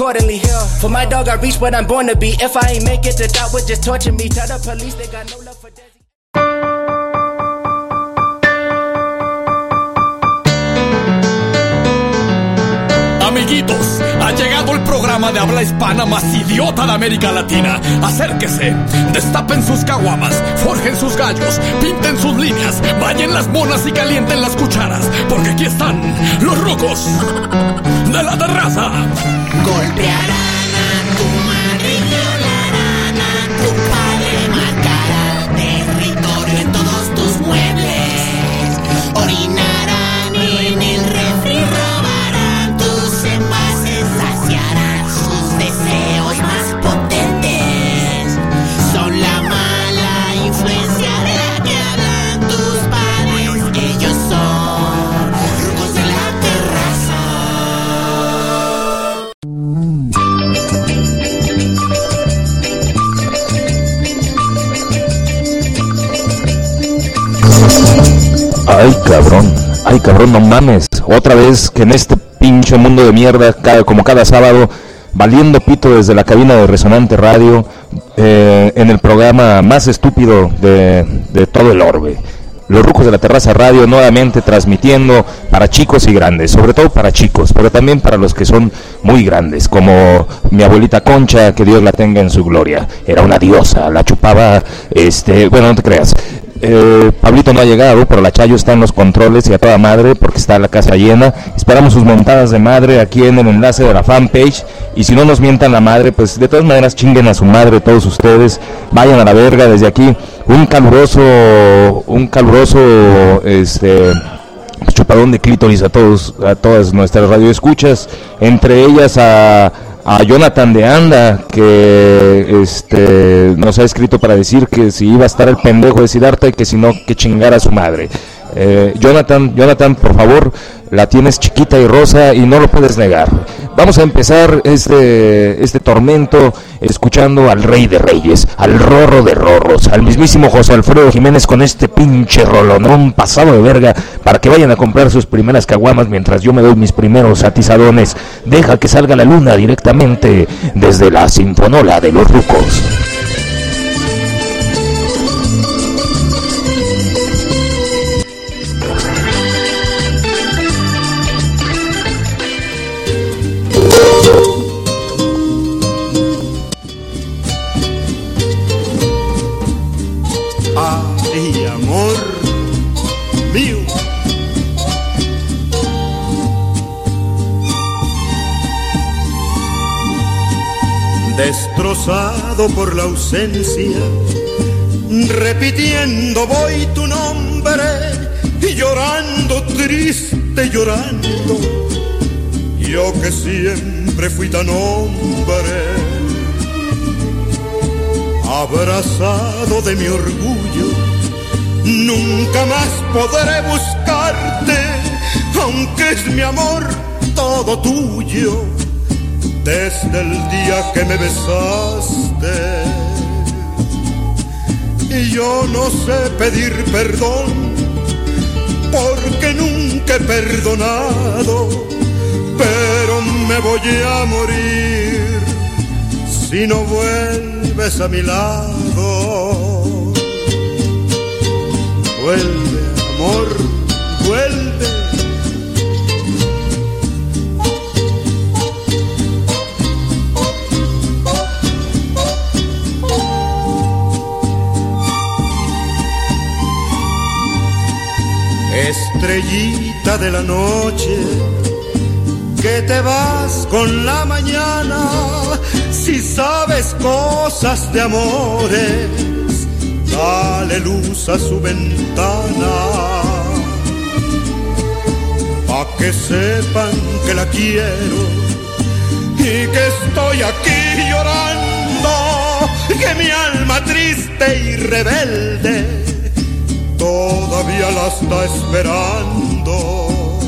accordingly. For my dog, I reach what I'm born to be. If I ain't make it, the thought would just torture me. Tell the police they got no love for Desi. Amiguitos, ha llegado el programa de habla hispana más idiota de América Latina. Acérquese, destapen sus caguamas, forjen sus gallos, pinten sus líneas, bañen las monas y calienten las cucharas, porque aquí están los rucos de la terraza. Golpearán a tu madre y violarán a tu padre, marcarán territorio en todos tus muebles, orinarán en el refri, robarán tus envases, saciarán sus deseos más potentes. Son la mala influencia de la que hablan tus padres. Ellos son rucos de la terraza. Ay cabrón, no mames. Otra vez que en este pinche mundo de mierda, como cada sábado, valiendo pito desde la cabina de Resonante Radio, en el programa más estúpido de todo el orbe. Los Rucos de la Terraza Radio, nuevamente transmitiendo para chicos y grandes, sobre todo para chicos, pero también para los que son muy grandes, como mi abuelita Concha, que Dios la tenga en su gloria. Era una diosa, la chupaba, bueno, no te creas. Pablito no ha llegado, pero la Chayo está en los controles y a toda madre porque está la casa llena. Esperamos sus mentadas de madre aquí en el enlace de la fanpage, y si no nos mientan la madre, pues de todas maneras chinguen a su madre todos ustedes, vayan a la verga. Desde aquí un caluroso chupadón de clítoris a todas nuestras radioescuchas, entre ellas a Jonathan de Anda, que nos ha escrito para decir que si iba a estar el pendejo de Siddhartha y que si no, que chingara a su madre. Jonathan, por favor, la tienes chiquita y rosa y no lo puedes negar. Vamos a empezar este tormento escuchando al Rey de Reyes, al Rorro de Rorros, al mismísimo José Alfredo Jiménez con este pinche rolonón pasado de verga, para que vayan a comprar sus primeras caguamas mientras yo me doy mis primeros atizadones. Deja que salga la luna directamente desde la Sinfonola de los Rucos. Ay, amor mío, destrozado por la ausencia, repitiendo voy tu nombre y llorando, triste llorando, yo que siempre fui tan hombre. Abrazado de mi orgullo, nunca más podré buscarte, aunque es mi amor todo tuyo, desde el día que me besaste. Y yo no sé pedir perdón, porque nunca he perdonado, pero me voy a morir si no vuelves a mi lado. Vuelve, amor, vuelve. Estrellita de la noche, que te vas con la mañana, si sabes cosas de amores, dale luz a su ventana, pa' que sepan que la quiero y que estoy aquí llorando, que mi alma triste y rebelde todavía la está esperando.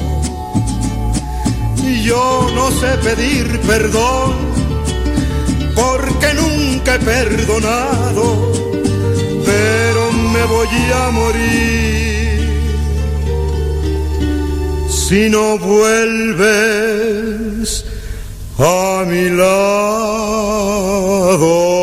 Y yo no sé pedir perdón, porque nunca he perdonado, pero me voy a morir si no vuelves a mi lado.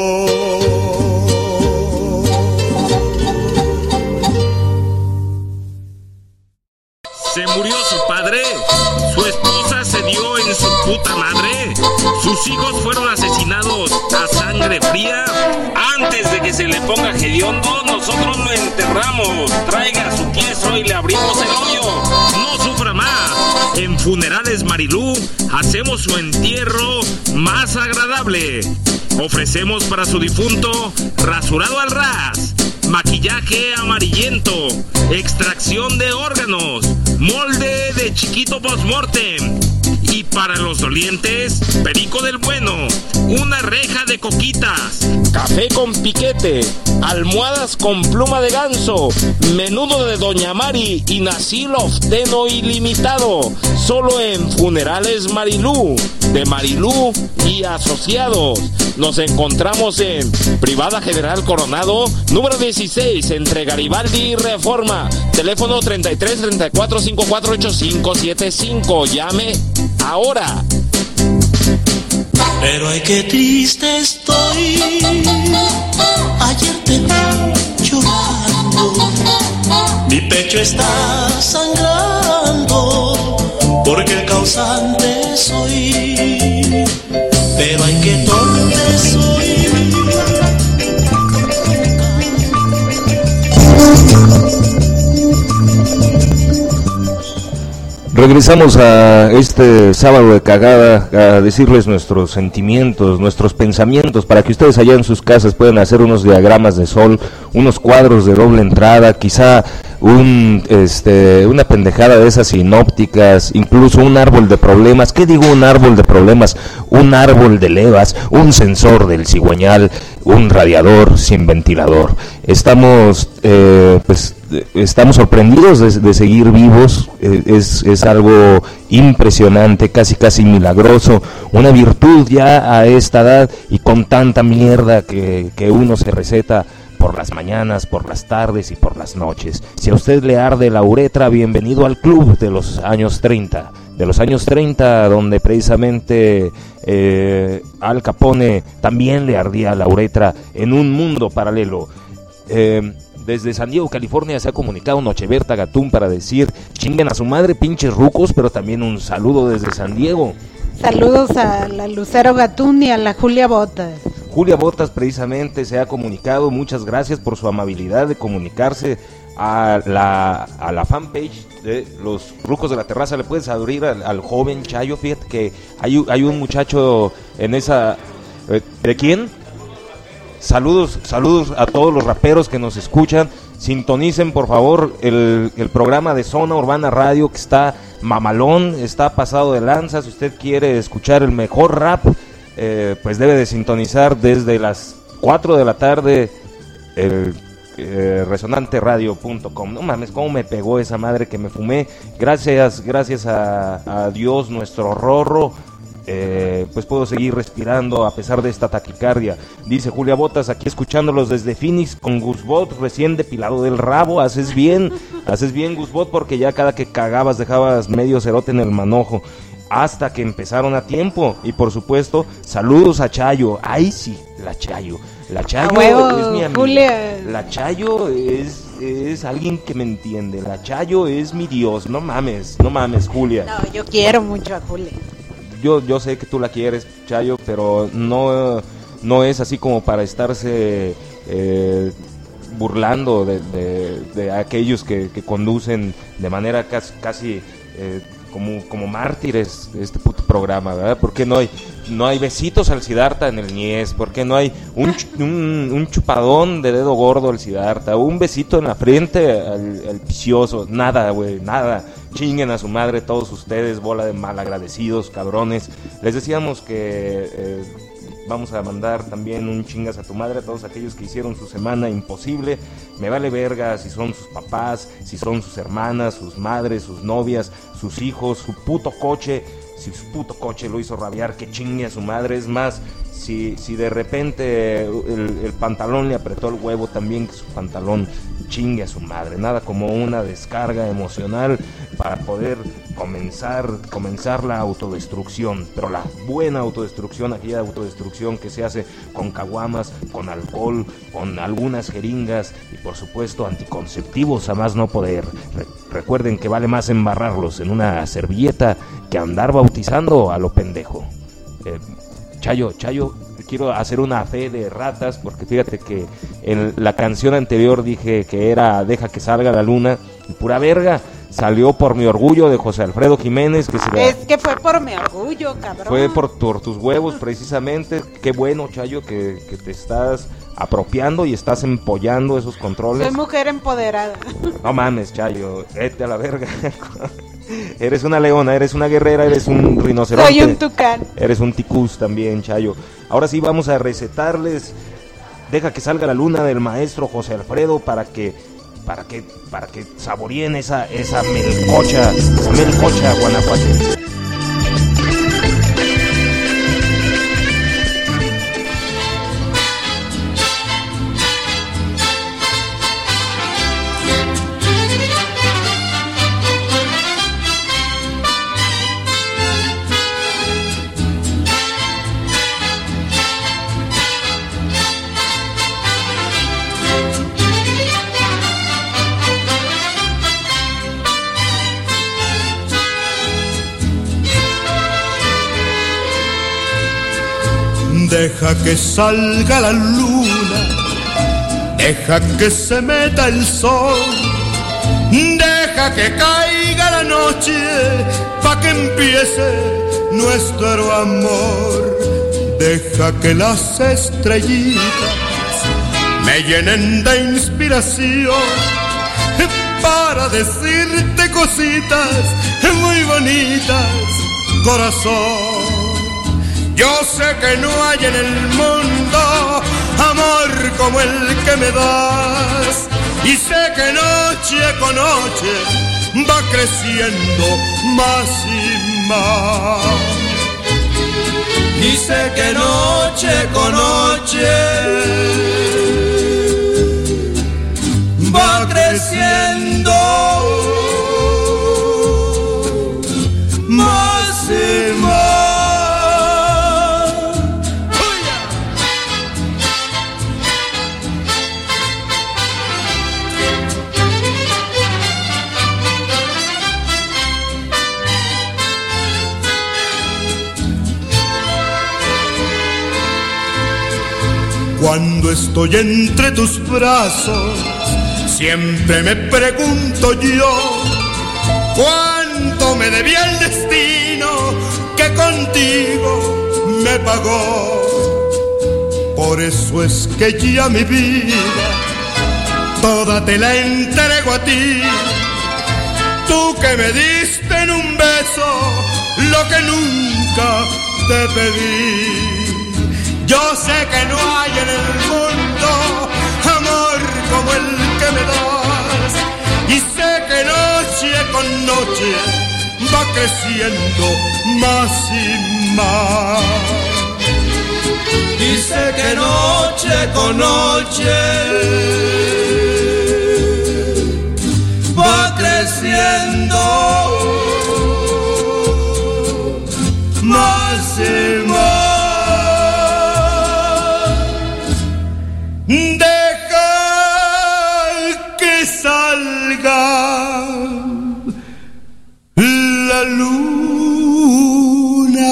Se murió su padre, su esposa se dio en su puta madre, sus hijos fueron asesinados a sangre fría. Antes de que se le ponga hediondo, nosotros lo enterramos. Traiga su queso y le abrimos el hoyo. No sufra más. En Funerales Marilú hacemos su entierro más agradable. Ofrecemos para su difunto rasurado al ras, maquillaje amarillento, extracción de órganos, molde de chiquito postmortem. Y para los dolientes, perico del bueno, una reja de coquitas, café con piquete, almohadas con pluma de ganso, menudo de Doña Mari y nacil ofteno ilimitado. Solo en Funerales Marilú, de Marilú y Asociados. Nos encontramos en Privada General Coronado, número 16, entre Garibaldi y Reforma. Teléfono 33 34 54 8575. Llame ahora. Pero ay, qué triste estoy. Ayer te vi llorando. Mi pecho está sangrando porque el causante soy. Pero ay, qué torpe soy. Regresamos a este sábado de cagada a decirles nuestros sentimientos, nuestros pensamientos, para que ustedes allá en sus casas puedan hacer unos diagramas de sol, unos cuadros de doble entrada, quizá una pendejada de esas sinópticas, incluso un árbol de problemas. ¿Qué digo un árbol de problemas? Un árbol de levas, un sensor del cigüeñal, un radiador sin ventilador. Estamos sorprendidos de seguir vivos. Es algo impresionante, casi milagroso, una virtud ya a esta edad y con tanta mierda que uno se receta por las mañanas, por las tardes y por las noches. Si a usted le arde la uretra, bienvenido al club de los años 30. De los años 30, donde precisamente Al Capone también le ardía la uretra en un mundo paralelo. Desde San Diego, California, se ha comunicado Nocheberta Gatún para decir: chinguen a su madre, pinches rucos, pero también un saludo desde San Diego. Saludos a la Lucero Gatún y a la Julia Botas. Julia Botas precisamente se ha comunicado. Muchas gracias por su amabilidad de comunicarse a la fanpage de los Rucos de la Terraza. Le puedes abrir al joven Chayo. Fíjate que hay un muchacho en esa... ¿De quién? Saludos a todos los raperos que nos escuchan. Sintonicen por favor el programa de Zona Urbana Radio, que está mamalón, está pasado de lanza. Si usted quiere escuchar el mejor rap, pues debe de sintonizar desde las 4 de la tarde el resonanteradio.com. No mames, cómo me pegó esa madre que me fumé. Gracias a Dios, nuestro Rorro, pues puedo seguir respirando a pesar de esta taquicardia. Dice Julia Botas, aquí escuchándolos desde Phoenix con Gusbot recién depilado del rabo. Haces bien Gusbot, porque ya cada que cagabas dejabas medio cerote en el manojo. Hasta que empezaron a tiempo. Y por supuesto, saludos a Chayo. Ay sí, la Chayo es mi amiga. Julia. La Chayo es alguien que me entiende. La Chayo es mi Dios. No mames, Julia. No, yo quiero mucho a Julia. Yo sé que tú la quieres, Chayo, pero no es así como para estarse burlando de aquellos que conducen de manera casi como mártires este puto programa, ¿verdad? ¿Por qué no hay besitos al Siddhartha en el Nies? ¿Por qué no hay un chupadón de dedo gordo al Siddhartha? Un besito en la frente al vicioso. Nada, güey, nada. Chinguen a su madre todos ustedes, bola de malagradecidos, cabrones. Les decíamos que vamos a mandar también un chingas a tu madre a todos aquellos que hicieron su semana imposible. Me vale verga si son sus papás, si son sus hermanas, sus madres, sus novias, sus hijos, su puto coche. Si su puto coche lo hizo rabiar, que chingue a su madre. Es más, si de repente el pantalón le apretó el huevo, también que su pantalón chingue a su madre. Nada como una descarga emocional para poder comenzar la autodestrucción, pero la buena autodestrucción, aquella autodestrucción que se hace con caguamas, con alcohol, con algunas jeringas y por supuesto anticonceptivos a más no poder. Recuerden que vale más embarrarlos en una servilleta que andar bautizando a lo pendejo. Chayo, quiero hacer una fe de ratas, porque fíjate que en la canción anterior dije que era Deja que salga la luna, y pura verga, salió Por mi orgullo de José Alfredo Jiménez. Es que fue por mi orgullo, cabrón. Fue por tus huevos, precisamente. Qué bueno, Chayo, que te estás apropiando y estás empollando esos controles. Soy mujer empoderada. No mames, Chayo, vete a la verga. Eres una leona, eres una guerrera, eres un rinoceronte. Soy un tucán. Eres un ticús también, Chayo. Ahora sí vamos a recetarles Deja que salga la luna del maestro José Alfredo para que saboreen esa melcocha guanajuatense. Deja que salga la luna, deja que se meta el sol, deja que caiga la noche, pa' que empiece nuestro amor. Deja que las estrellitas me llenen de inspiración para decirte cositas muy bonitas, corazón. Yo sé que no hay en el mundo amor como el que me das, y sé que noche con noche va creciendo más y más. Y sé que noche con noche va creciendo más y más. Cuando estoy entre tus brazos, siempre me pregunto yo, ¿cuánto me debía el destino que contigo me pagó? Por eso es que ya mi vida toda te la entrego a ti, tú que me diste en un beso lo que nunca te pedí. Yo sé que no hay en el mundo amor como el que me das, y sé que noche con noche va creciendo más y más. Y sé que noche con noche va creciendo más y más. Deja que salga la luna.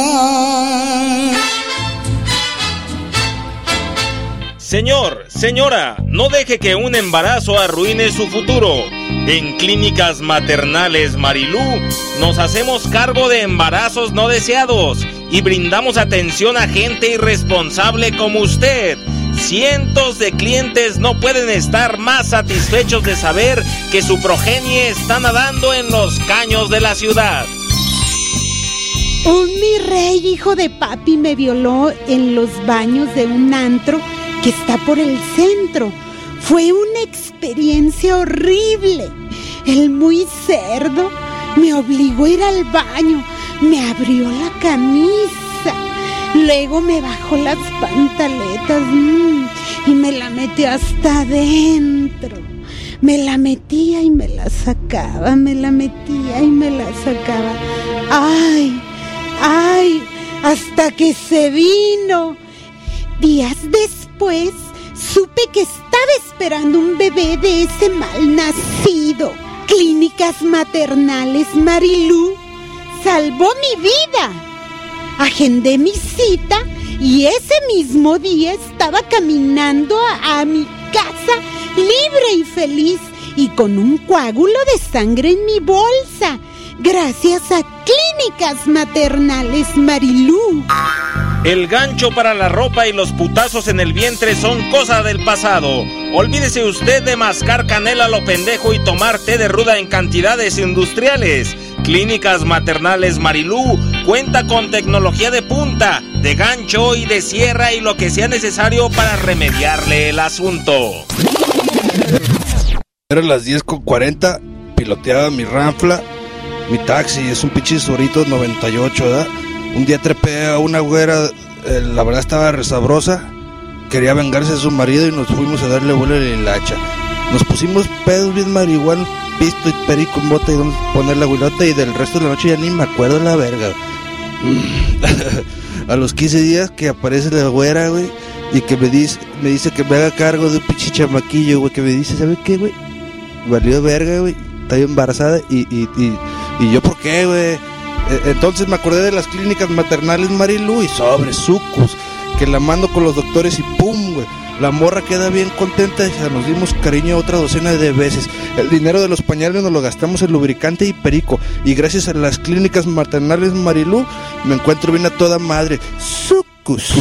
Señor, señora, no deje que un embarazo arruine su futuro. En Clínicas Maternales Marilú nos hacemos cargo de embarazos no deseados y brindamos atención a gente irresponsable como usted. Cientos de clientes no pueden estar más satisfechos de saber que su progenie está nadando en los caños de la ciudad. Un mi rey hijo de papi me violó en los baños de un antro que está por el centro. Fue una experiencia horrible. El muy cerdo me obligó a ir al baño, me abrió la camisa, luego me bajó las pantaletas y me la metió hasta adentro. Me la metía y me la sacaba, me la metía y me la sacaba. ¡Ay! ¡Ay! Hasta que se vino. Días después, supe que estaba esperando un bebé de ese mal nacido. Clínicas Maternales Marilú salvó mi vida. Agendé mi cita y ese mismo día estaba caminando a mi casa libre y feliz y con un coágulo de sangre en mi bolsa, gracias a Clínicas Maternales Marilú. El gancho para la ropa y los putazos en el vientre son cosa del pasado. Olvídese usted de mascar canela a lo pendejo y tomar té de ruda en cantidades industriales. Clínicas Maternales Marilú cuenta con tecnología de punta, de gancho y de sierra y lo que sea necesario para remediarle el asunto. Eran las 10:40, piloteaba mi Ranfla, mi taxi, es un pinche Zorito 98, ¿verdad? Un día trepé a una güera, la verdad estaba resabrosa, quería vengarse de su marido y nos fuimos a darle vuelo a la hilacha. Nos pusimos pedos bien marihuanos, pisto y perico en bota y vamos a poner la huilota y del resto de la noche ya ni me acuerdo la verga. A los 15 días que aparece la güera, güey, y que me dice que me haga cargo de un pinche chamaquillo, güey, que me dice, ¿sabe qué, güey? Valió verga, güey, está embarazada y yo, ¿por qué, güey? Entonces me acordé de las Clínicas Maternales Marilú y sobre sucos, que la mando con los doctores y pum, güey, la morra queda bien contenta y nos dimos cariño otra docena de veces. El dinero de los pañales nos lo gastamos en lubricante y perico, y gracias a las Clínicas Maternales Marilú me encuentro bien a toda madre. Sucos.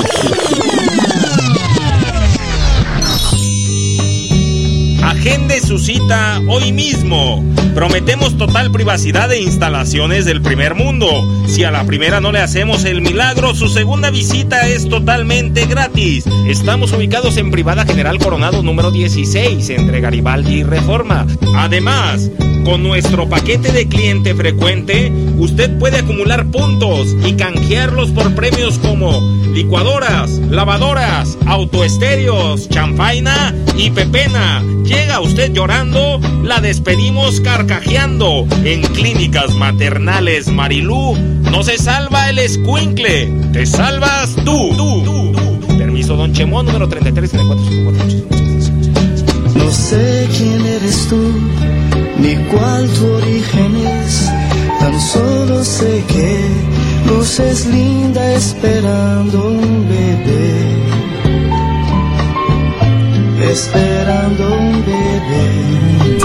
Agende su cita hoy mismo. Prometemos total privacidad de instalaciones del primer mundo. Si a la primera no le hacemos el milagro, su segunda visita es totalmente gratis. Estamos ubicados en Privada General Coronado número 16, entre Garibaldi y Reforma. Además, con nuestro paquete de cliente frecuente, usted puede acumular puntos y canjearlos por premios como licuadoras, lavadoras, autoestéreos, chanfaina y pepena. Llega usted llorando, la despedimos carcajeando. En Clínicas Maternales Marilú no se salva el escuincle, te salvas tú. Permiso, don Chemón, número 33-34-54. No sé quién eres tú, ni cuál tu origen es, tan solo sé que luces linda esperando un bebé, esperando un bebé.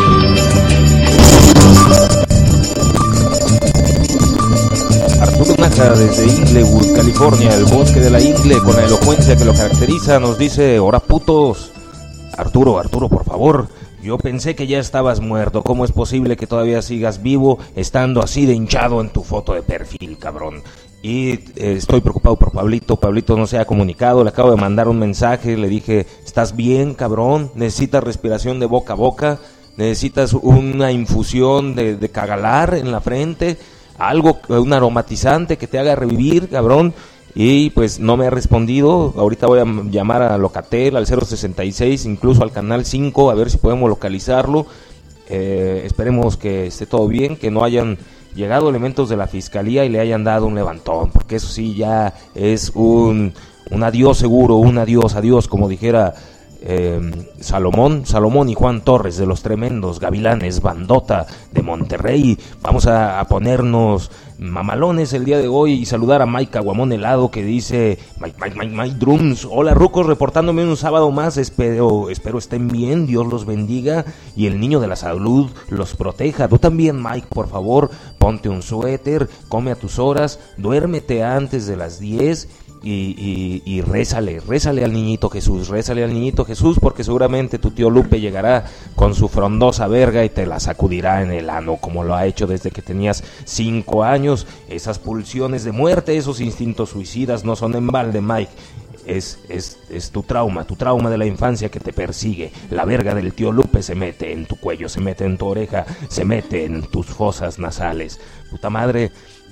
Arturo Naja desde Inglewood, California, el bosque de la Ingle, con la elocuencia que lo caracteriza, nos dice: "Ora putos". Arturo, por favor, yo pensé que ya estabas muerto. ¿Cómo es posible que todavía sigas vivo estando así de hinchado en tu foto de perfil, cabrón? Y estoy preocupado por Pablito. Pablito no se ha comunicado, le acabo de mandar un mensaje, le dije: ¿estás bien, cabrón? ¿Necesitas respiración de boca a boca? ¿Necesitas una infusión de cagalar en la frente? Algo, un aromatizante que te haga revivir, cabrón. Y pues no me ha respondido. Ahorita voy a llamar a Locatel, al 066, incluso al canal 5, a ver si podemos localizarlo. Esperemos que esté todo bien, que no hayan llegado elementos de la fiscalía y le hayan dado un levantón, porque eso sí ya es un adiós seguro, un adiós, como dijera Salomón y Juan Torres de los tremendos Gavilanes, bandota de Monterrey. Vamos a ponernos mamalones el día de hoy y saludar a Mike Aguamón Helado, que dice: Mike Drums, hola rucos, reportándome un sábado más, espero estén bien, Dios los bendiga y el niño de la salud los proteja. Tú también, Mike, por favor, ponte un suéter, come a tus horas, duérmete antes de las 10 y rézale al niñito Jesús, porque seguramente tu tío Lupe llegará con su frondosa verga y te la sacudirá en el ano, como lo ha hecho desde que tenías 5 años. Esas pulsiones de muerte, esos instintos suicidas no son en balde, Mike. Es tu trauma de la infancia que te persigue. La verga del tío Lupe se mete en tu cuello, se mete en tu oreja, se mete en tus fosas nasales. Puta madre,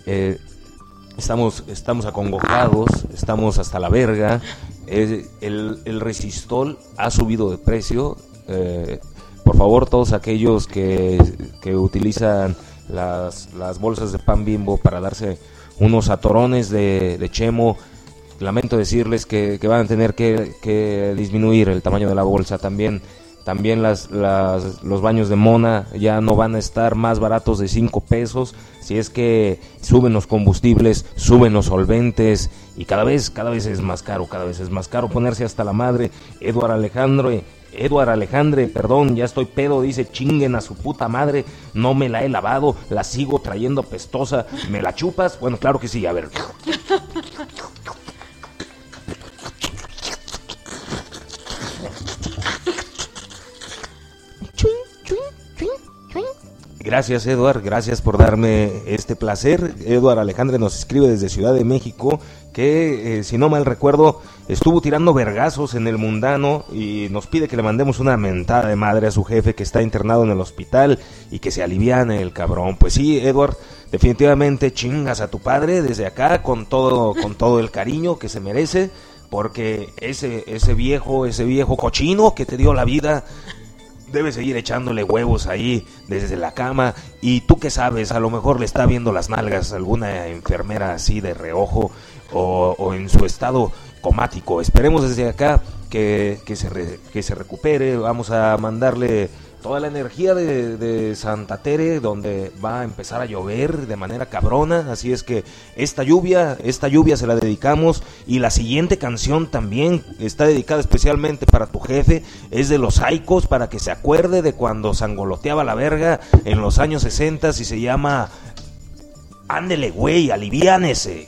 Estamos acongojados, estamos hasta la verga. El Resistol ha subido de precio. por favor, todos aquellos que utilizan las bolsas de pan Bimbo para darse unos atorones de Chemo, lamento decirles que van a tener que disminuir el tamaño de la bolsa. También los baños de Mona ya no van a estar más baratos de 5 pesos. Si es que suben los combustibles, suben los solventes y cada vez es más caro, ponerse hasta la madre. Eduard Alejandre, perdón, ya estoy pedo, dice: chinguen a su puta madre, no me la he lavado, la sigo trayendo apestosa, ¿me la chupas? Bueno, claro que sí, a ver. Gracias, Eduard, gracias por darme este placer. Eduard Alejandre nos escribe desde Ciudad de México que, si no mal recuerdo, estuvo tirando vergazos en el Mundano y nos pide que le mandemos una mentada de madre a su jefe que está internado en el hospital y que se aliviane el cabrón. Pues sí, Eduard, definitivamente chingas a tu padre desde acá con todo el cariño que se merece, porque ese viejo cochino que te dio la vida debe seguir echándole huevos ahí desde la cama. Y tú qué sabes, a lo mejor le está viendo las nalgas alguna enfermera así de reojo o en su estado comático. Esperemos desde acá que se recupere. Vamos a mandarle toda la energía de Santa Tere, donde va a empezar a llover de manera cabrona. Así es que esta lluvia se la dedicamos. Y la siguiente canción también está dedicada especialmente para tu jefe. Es de Los Saicos, para que se acuerde de cuando sangoloteaba la verga en los años 60 y se llama Ándele güey, aliviánese.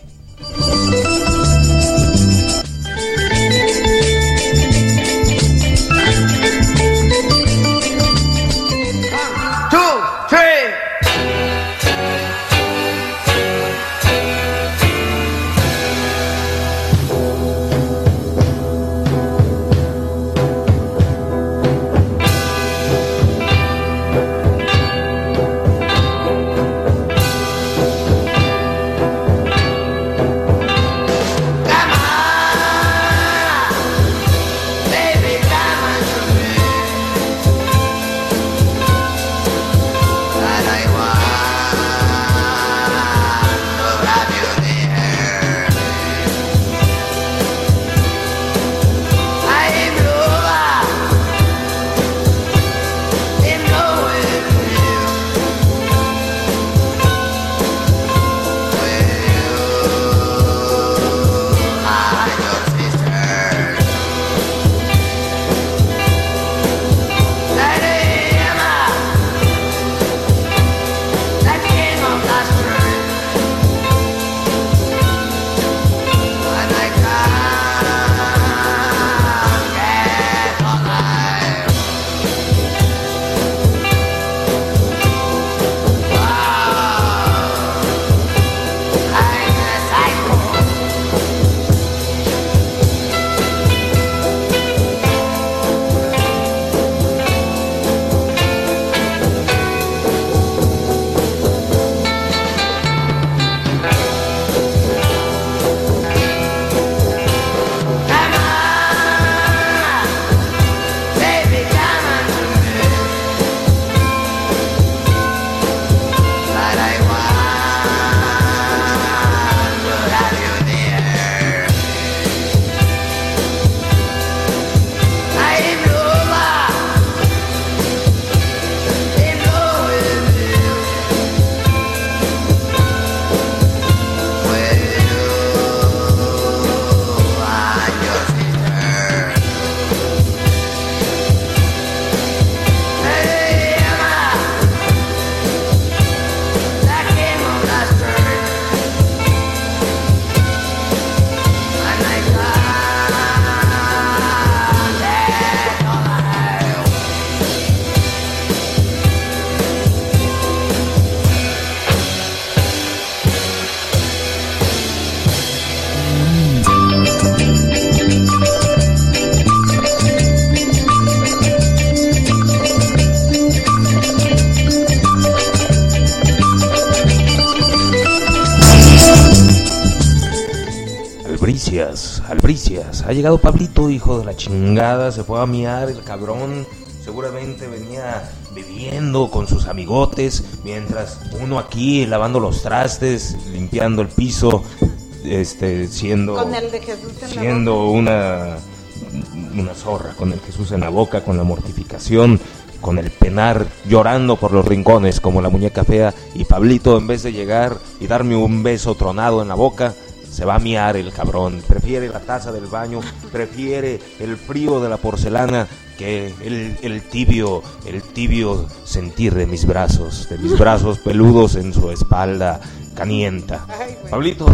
Albricias, ha llegado Pablito, hijo de la chingada, se fue a miar el cabrón, seguramente venía bebiendo con sus amigotes, mientras uno aquí lavando los trastes, limpiando el piso, siendo... Con el de Jesús en la siendo una zorra, con el Jesús en la boca, con la mortificación, con el penar, llorando por los rincones como la muñeca fea, y Pablito, en vez de llegar y darme un beso tronado en la boca, se va a miar el cabrón. Prefiere la taza del baño, prefiere el frío de la porcelana que el tibio sentir de mis brazos peludos en su espalda canienta. Pablito,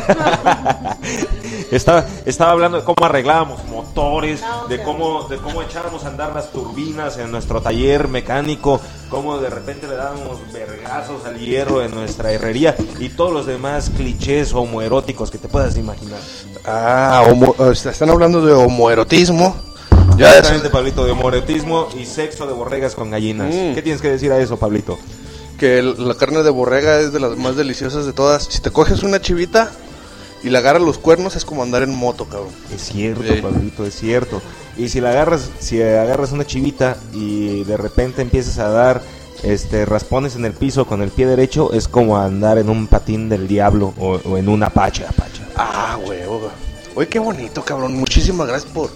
estaba hablando de cómo arreglábamos motores, de cómo echábamos a andar las turbinas en nuestro taller mecánico, cómo de repente le dábamos vergazos al hierro en nuestra herrería y todos los demás clichés homoeróticos que te puedas imaginar. Están hablando de homoerotismo. Ya exactamente, Pablito, de homoerotismo y sexo de borregas con gallinas. ¿Qué tienes que decir a eso, Pablito? Que la carne de borrega es de las más deliciosas de todas. Si te coges una chivita y le agarras los cuernos, es como andar en moto, cabrón. Es cierto, Pablito, es cierto. Y si agarras una chivita y de repente empiezas a dar raspones en el piso con el pie derecho, es como andar en un patín del diablo o en una Apache. Ah, huevo. Oye, qué bonito, cabrón. Muchísimas gracias por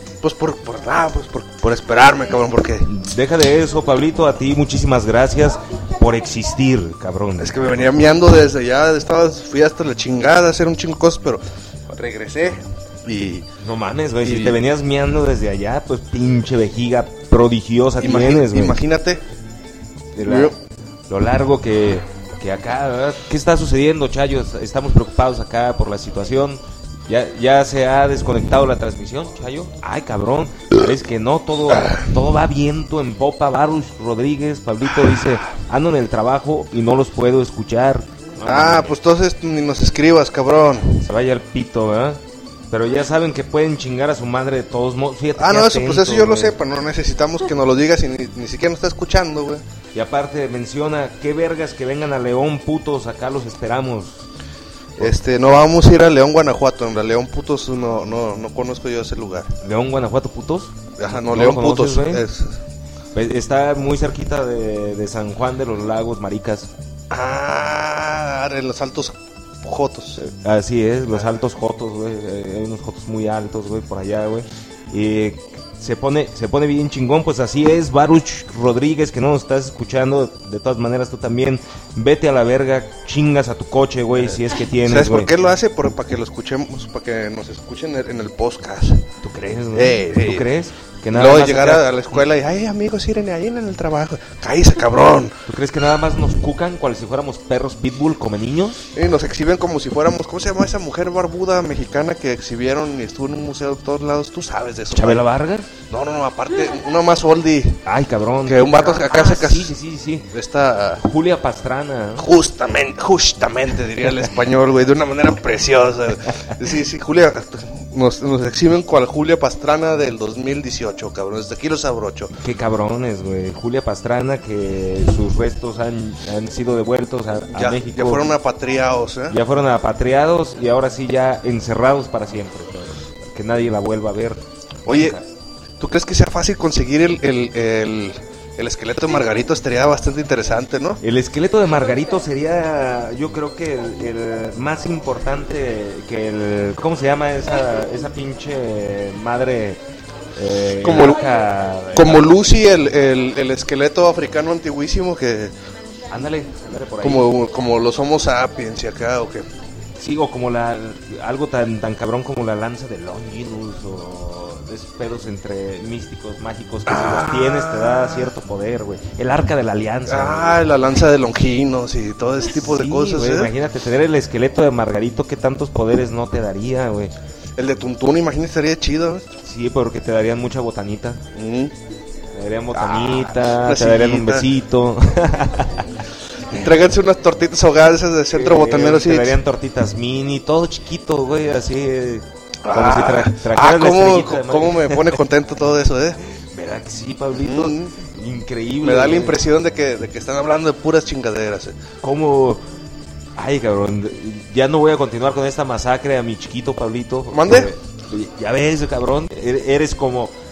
esperarme, cabrón, porque... Deja de eso, Pablito, a ti muchísimas gracias por existir, cabrón. Es que me venía miando desde allá, fui hasta la chingada a hacer un chingo de cosas, pero regresé y... No mames, güey, si te venías miando desde allá, pues pinche vejiga prodigiosa tienes, güey. Imagínate. Lo largo que acá, ¿verdad? ¿Qué está sucediendo, Chayo? Estamos preocupados acá por la situación. ¿Ya se ha desconectado la transmisión, Chayo? Ay, cabrón, es que no, todo va viento en popa. Baruch Rodríguez, Pablito dice, ando en el trabajo y no los puedo escuchar. Pues entonces ni nos escribas, cabrón. Se vaya al pito, ¿verdad? Pero ya saben que pueden chingar a su madre de todos modos. Fíjate, eso yo lo sé, pero no necesitamos que nos lo digas y ni siquiera nos está escuchando, güey. Y aparte menciona, qué vergas que vengan a León, putos, acá los esperamos. No vamos a ir a León, Guanajuato. En León, putos, no conozco yo ese lugar. ¿León, Guanajuato, putos? Ajá, no León, putos. Está muy cerquita de San Juan de los Lagos, maricas. En los Altos Jotos. Así es, los Altos Jotos, güey. Hay unos jotos muy altos, güey, por allá, güey. Y se pone bien chingón, pues así es, Baruch Rodríguez, que no nos estás escuchando, de todas maneras tú también, vete a la verga, chingas a tu coche, güey, si es que tienes, ¿sabes güey? por qué lo hace? Para que lo escuchemos, para que nos escuchen en el podcast. ¿Tú crees, güey? ¿Tú crees? Que nada luego más llegar a la escuela y, ay, amigos, miren, ahí en el trabajo, cállese, cabrón. ¿Tú crees que nada más nos cucan cual si fuéramos perros pitbull come niños? Y nos exhiben como si fuéramos, ¿cómo se llama esa mujer barbuda mexicana que exhibieron y estuvo en un museo de todos lados? Tú sabes de eso. ¿Chabela Vargas? No, aparte, una más oldie. Ay, cabrón. Que un vato acá se casó. Sí. Esta... Julia Pastrana. Justamente diría el español, güey, de una manera preciosa. Sí, Julia... Nos exhiben cual Julia Pastrana del 2018, cabrón. Desde aquí los abrocho. Qué cabrones, güey. Julia Pastrana, que sus restos han sido devueltos a México. Ya fueron apatriados, ¿eh? Ya fueron apatriados y ahora sí ya encerrados para siempre. Que nadie la vuelva a ver. Oye, ¿tú crees que sea fácil conseguir el esqueleto de Margarito? Estaría bastante interesante, ¿no? El esqueleto de Margarito sería, yo creo que el más importante que el... ¿Cómo se llama esa pinche madre? Como Lucy, el esqueleto africano antiguísimo que... Ándale por ahí. Como los Homo sapiens y acá, ¿o qué? Sí, o como algo tan cabrón como la lanza de Longinus o... esos pedos entre místicos, mágicos, que si los tienes te da cierto poder, güey. El arca de la alianza. La lanza de Longinos y todo ese tipo de cosas, güey, imagínate, tener el esqueleto de Margarito, ¿qué tantos poderes no te daría, güey? El de Tuntún, imagínate, estaría chido, güey. Sí, porque te darían mucha botanita. Te darían botanita, te darían un besito. Tráiganse unas tortitas ahogadas esas de Centro Botanero, sí. Te darían tortitas mini, todo chiquito, güey, así... Como si trajeras la estrellita de ¿cómo me pone contento todo eso, eh? ¿Verdad que sí, Pablito? Increíble. Me da la impresión de que están hablando de puras chingaderas, ¿Cómo? Ay, cabrón, ya no voy a continuar con esta masacre a mi chiquito Pablito. ¿Mande? Ya ves, cabrón, eres como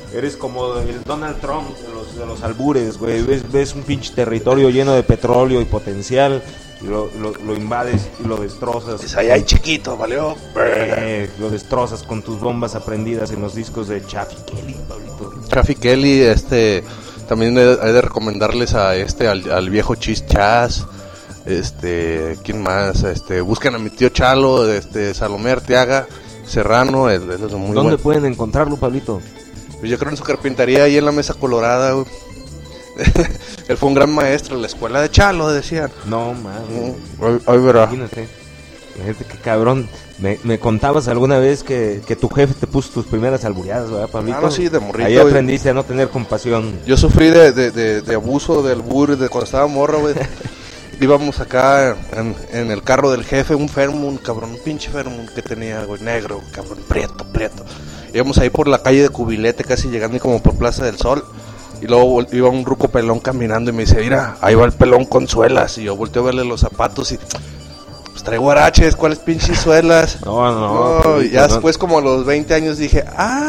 Eres como el Donald Trump de los albures, güey. Ves un pinche territorio lleno de petróleo y potencial y lo invades y lo destrozas. Es ahí chiquito, valió. Lo destrozas con tus bombas aprendidas en los discos de Chaffee Kelly, Pablito. Chaffee Kelly, también hay de recomendarles a al viejo Chis Chas. ¿Quién más? Busquen a mi tío Chalo, Salomé Arteaga, Serrano, es muy ¿Dónde bueno. pueden encontrarlo, Pablito? Pues yo creo en su carpintería ahí en la Mesa Colorada, güey. Él fue un gran maestro en la escuela de Chalo, decían. No, man. Hoy verá. Imagínate qué cabrón. Me contabas alguna vez que tu jefe te puso tus primeras albureadas, ¿verdad, Pablito? Ah, no, sí, de morrito. Ahí aprendiste a no tener compasión. Yo sufrí de abuso, de albur, de cuando estaba morro, güey. Íbamos acá en el carro del jefe, un Fairmont, cabrón, un pinche Fairmont que tenía, güey, negro, cabrón, prieto. Íbamos ahí por la calle de Cubilete, casi llegando como por Plaza del Sol. Y luego iba un ruco pelón caminando y me dice, mira, ahí va el pelón con suelas. Y yo volteo a verle los zapatos y, pues traigo guaraches, ¿cuáles pinches suelas? No, y ya después como a los 20 años dije,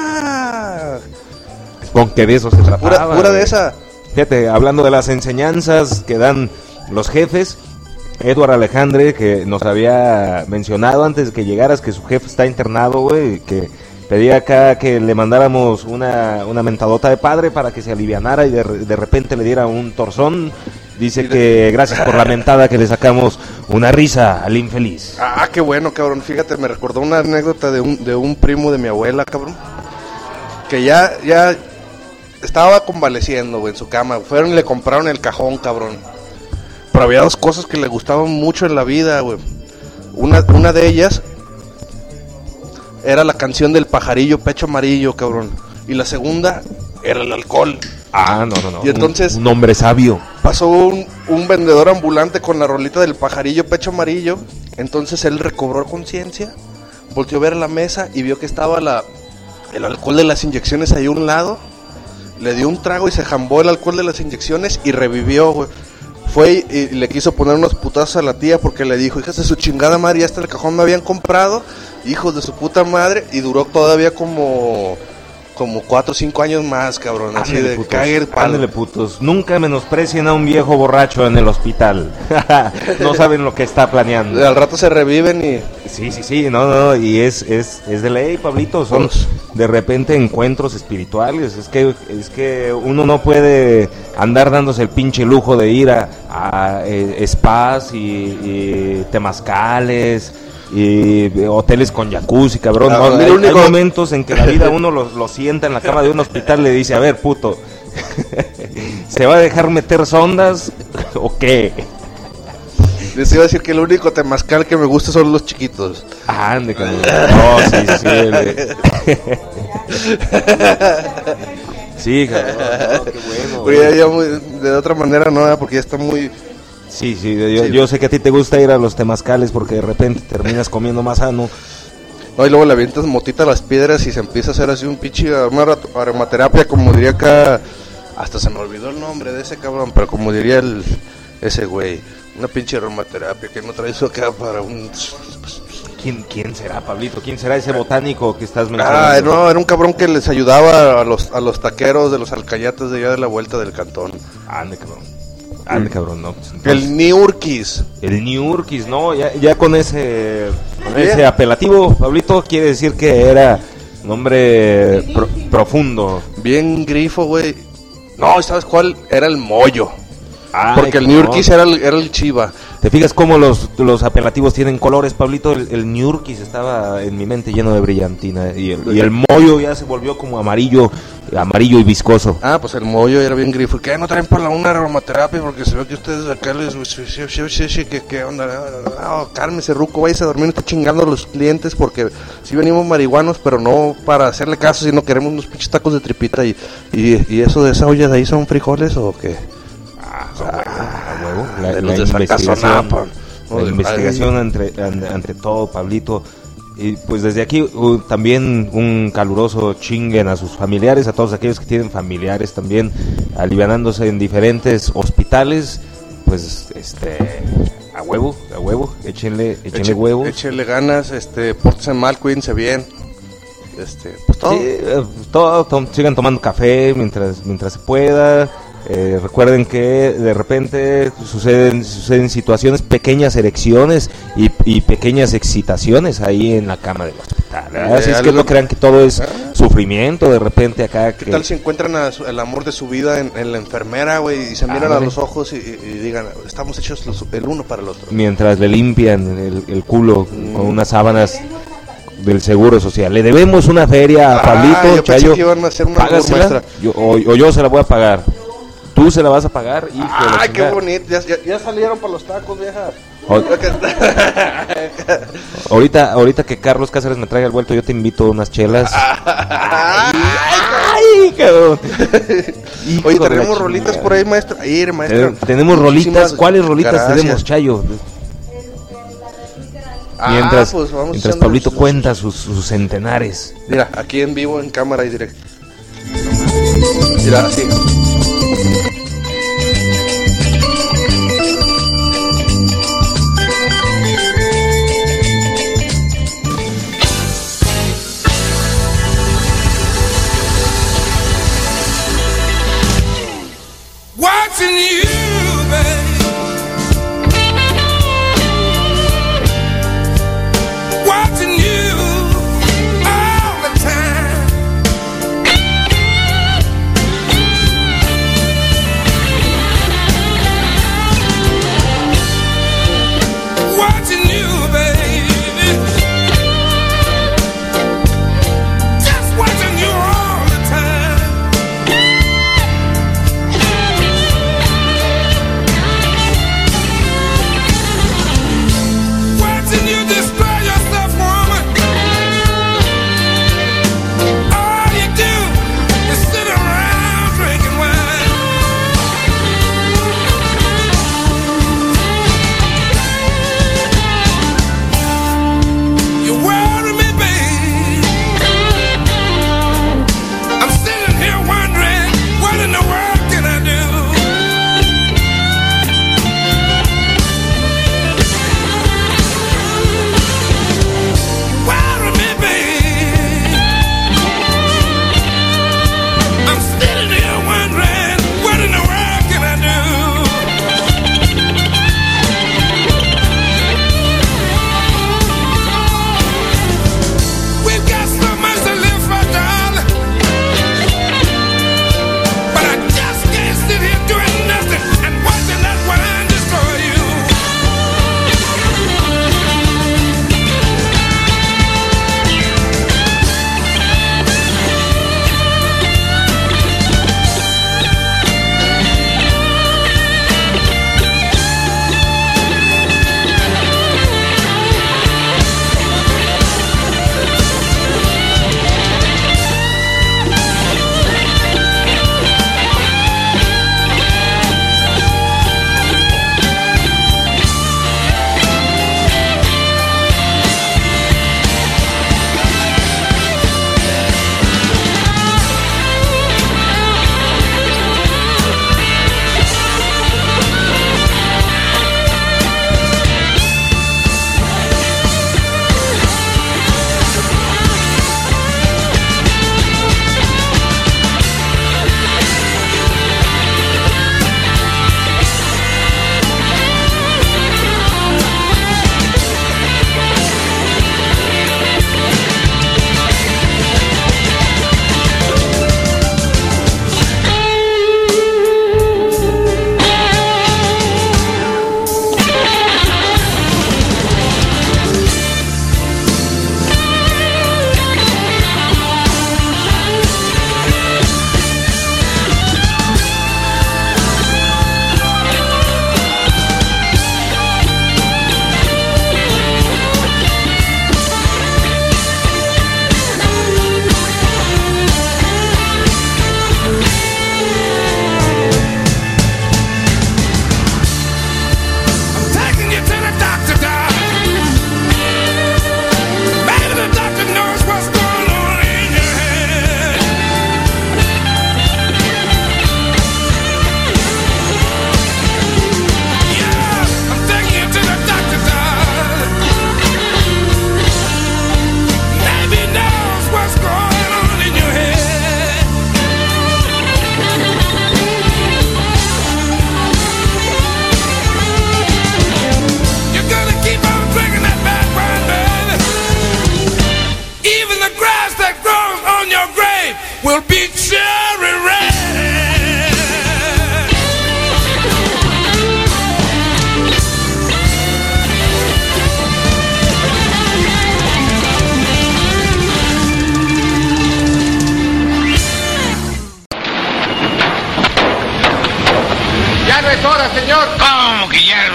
con que de eso se trataba. Pura de esa. Fíjate, hablando de las enseñanzas que dan los jefes, Edward Alejandre, que nos había mencionado antes de que llegaras que su jefe está internado, güey, que pedía acá que le mandáramos una mentadota de padre para que se alivianara y de repente le diera un torzón. Dice que gracias por la mentada que le sacamos una risa al infeliz. Qué bueno, cabrón. Fíjate, me recordó una anécdota de un primo de mi abuela, cabrón, que ya estaba convaleciendo, güey, en su cama. Fueron y le compraron el cajón, cabrón. Pero había dos cosas que le gustaban mucho en la vida, güey. Una de ellas era la canción del pajarillo pecho amarillo, cabrón. Y la segunda era el alcohol. No. Y entonces un hombre sabio. pasó un vendedor ambulante con la rolita del pajarillo pecho amarillo. Entonces él recobró conciencia, volteó a ver la mesa y vio que estaba el alcohol de las inyecciones ahí a un lado. Le dio un trago y se jambó el alcohol de las inyecciones y revivió, güey. Fue y le quiso poner unos putazos a la tía porque le dijo, hijas de su chingada madre, ya hasta el cajón me habían comprado, hijos de su puta madre, y duró todavía como 4 o 5 años más, cabrón, así de caer palo. Ándale, putos, nunca menosprecien a un viejo borracho en el hospital. No saben lo que está planeando. Al rato se reviven y... Sí, no, y es de ley, Pablito, son de repente encuentros espirituales. Es que uno no puede andar dándose el pinche lujo de ir a spas y temazcales y hoteles con jacuzzi, cabrón. Hay momentos en que la vida uno lo sienta en la cama de un hospital y le dice, a ver, puto, ¿se va a dejar meter sondas o qué? Les iba a decir que el único temazcal que me gusta son los chiquitos. Ande, cabrón. No, sí. Sí, cabrón. No, qué bueno. Porque ya de otra manera no, porque ya está muy... Sí, yo sé que a ti te gusta ir a los temazcales porque de repente terminas comiendo más sano. No, y luego le avientas motita a las piedras y se empieza a hacer así un pinche aromaterapia, como diría acá, hasta se me olvidó el nombre de ese cabrón, pero como diría ese güey, una pinche aromaterapia que no trae eso acá para un... ¿Quién será, Pablito? ¿Quién será ese botánico que estás mencionando? No, era un cabrón que les ayudaba a los taqueros de los alcayates de allá de la vuelta del cantón. Ande, cabrón, no. Pues, el Niurquis. El Niurquis, no, ya con ese apelativo, Pablito, quiere decir que era un hombre profundo. Bien grifo, güey. No, ¿sabes cuál? Era el Mollo. Porque el no. Niurquis era el Chiva. ¿Te fijas cómo los apelativos tienen colores, Pablito? El Niurquis estaba en mi mente lleno de brillantina y el Mollo ya se volvió como amarillo y viscoso. Pues el Mollo era bien grifo. ¿Qué? ¿No traen para una aromaterapia? Porque se ve que ustedes acá les... ¿Qué onda? No, cálmese, ruco, váyase a dormir, no está chingando a los clientes porque sí venimos marihuanos, pero no para hacerle caso, sino queremos unos pinches tacos de tripita y eso de esa olla de ahí son frijoles o qué. A huevo. La investigación ante todo, Pablito. Y pues desde aquí también un caluroso chinguen a sus familiares, a todos aquellos que tienen familiares también alivianándose en diferentes hospitales. Pues a huevo, échenle huevos. Échenle ganas, pórtense mal, cuídense bien. pues todo. Sí, sigan tomando café mientras se pueda. Recuerden que de repente suceden situaciones, pequeñas erecciones y pequeñas excitaciones ahí en la cama del hospital. Así es que no crean que todo es sufrimiento. De repente acá. ¿Qué tal si encuentran el amor de su vida en la enfermera, güey? Y se miran a los ojos y digan, estamos hechos el uno para el otro. Mientras le limpian el culo con unas sábanas del Seguro Social. Le debemos una feria a Pablito. Yo pensé que iban a hacer una págasela, yo se la voy a pagar. Tú se la vas a pagar. ¡Ay, qué bonito! Ya salieron para los tacos, vieja. Ahorita que Carlos Cáceres me traiga el vuelto, yo te invito a unas chelas. ¡Ay, cabrón! Oye, tenemos rolitas por ahí, maestro. Ahí, maestro. Tenemos rolitas. ¿Cuáles rolitas tenemos, Chayo? Mientras Pablito cuenta sus centenares. Mira, aquí en vivo, en cámara y directo. Mira, así. Watching you, babe. Watching you all the time.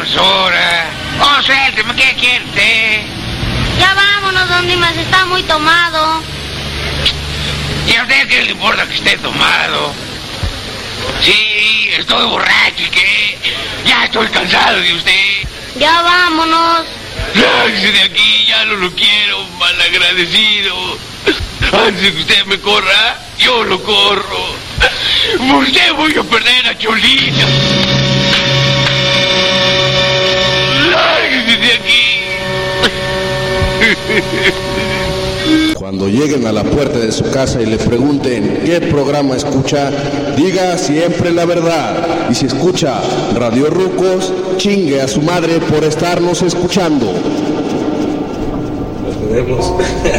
hora. Oh, suélteme, ¿qué quiere usted? Ya vámonos, don Dimas, está muy tomado. ¿Y a usted qué le importa que esté tomado? Sí, estoy borracho y qué. Ya estoy cansado de usted. Ya vámonos. Lárguese de aquí, ya no lo quiero, malagradecido. Antes de que usted me corra, yo lo corro. Por usted voy a perder a Cholita. Lárguese de aquí. Cuando lleguen a la puerta de su casa y le pregunten qué programa escucha, diga siempre la verdad. Y si escucha Radio Rucos, chingue a su madre por estarnos escuchando. Nos vemos.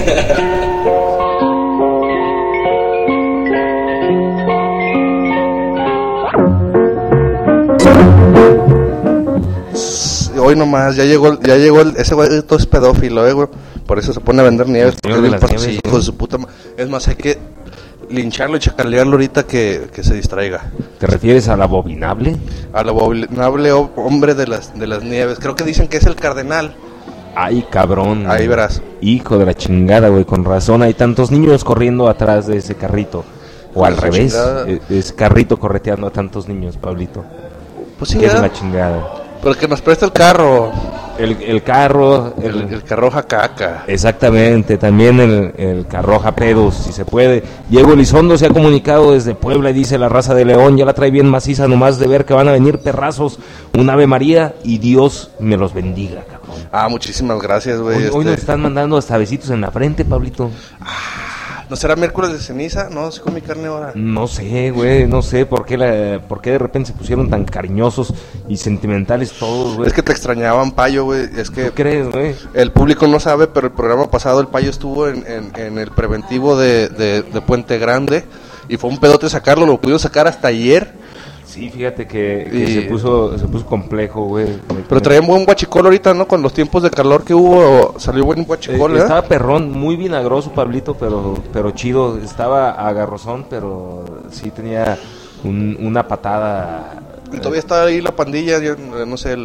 Hoy nomás, ya llegó ese güey, todo es pedófilo, güey. Por eso se pone a vender nieves, porque es bien parecido, hijo de su puta madre. Es más, hay que lincharlo y chacalearlo ahorita que se distraiga. ¿Te refieres al abominable? Al abominable hombre de las nieves. Creo que dicen que es el cardenal. Ay, cabrón. Ahí verás. Hijo de la chingada, güey, con razón. Hay tantos niños corriendo atrás de ese carrito. O al revés, es carrito correteando a tantos niños, Pablito. Pues sí, que es una chingada. Pero el que nos presta el carro. El carro. El carroja caca. Exactamente, también el carroja pedos, si se puede. Diego Elizondo se ha comunicado desde Puebla y dice: la raza de León ya la trae bien maciza, nomás de ver que van a venir perrazos, un Ave María y Dios me los bendiga, cabrón. Ah, muchísimas gracias, güey. Hoy nos están mandando hasta besitos en la frente, Pablito. ¿No será miércoles de ceniza? No, sí comí carne ahora. No sé, güey, no sé por qué de repente se pusieron tan cariñosos y sentimentales todos, güey. Es que te extrañaban, Payo, güey. Es que ¿tú crees, güey? El público no sabe, pero el programa pasado el Payo estuvo en el preventivo de Puente Grande y fue un pedote sacarlo, lo pudieron sacar hasta ayer. Sí, fíjate que se puso complejo, güey. Pero traía un buen guachicol ahorita, ¿no? Con los tiempos de calor que hubo, salió buen guachicol, ¿eh? Estaba perrón, muy vinagroso, Pablito, pero chido. Estaba agarrozón, pero sí tenía una patada. Y todavía está ahí la pandilla, no sé,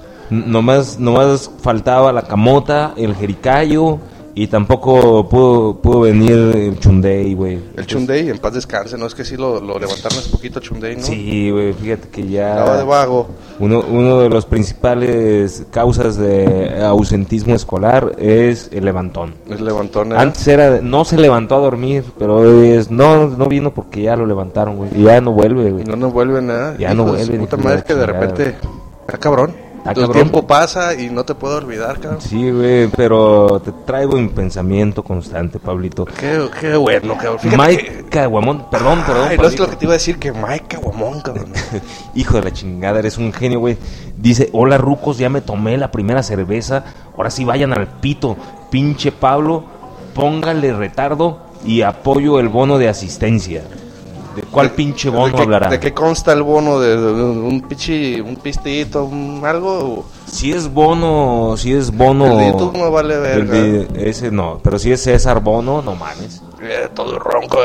Nomás faltaba la camota, el jericayo. Y tampoco pudo venir el Chundey, güey. El Chundey, en paz descanse, ¿no? Es que sí lo levantaron hace poquito Chundey, ¿no? Sí, güey, fíjate que ya... Estaba de vago. Uno de los principales causas de ausentismo escolar es el levantón. El levantón, ¿eh? Antes no se levantó a dormir, pero hoy no vino porque ya lo levantaron, güey. Y ya no vuelve, güey. No vuelve nada. Ya no vuelve. Puta madre, es que de repente... Está cabrón. El tiempo pasa y no te puedo olvidar, cabrón. Sí, güey, pero te traigo en pensamiento constante, Pablito. Qué bueno, cabrón. Mike Caguamón, perdón. Ay, no es lo que te iba a decir, que Mike Caguamón, cabrón. Hijo de la chingada, eres un genio, güey. Dice: hola, rucos, ya me tomé la primera cerveza. Ahora sí vayan al pito. Pinche Pablo, póngale retardo y apoyo el bono de asistencia. ¿De cuál pinche bono hablará? ¿De qué consta el bono? ¿De un pistito, algo? Si es bono... El de YouTube no vale verga. Ese no, pero si es César Bono, no mames. Todo ronco.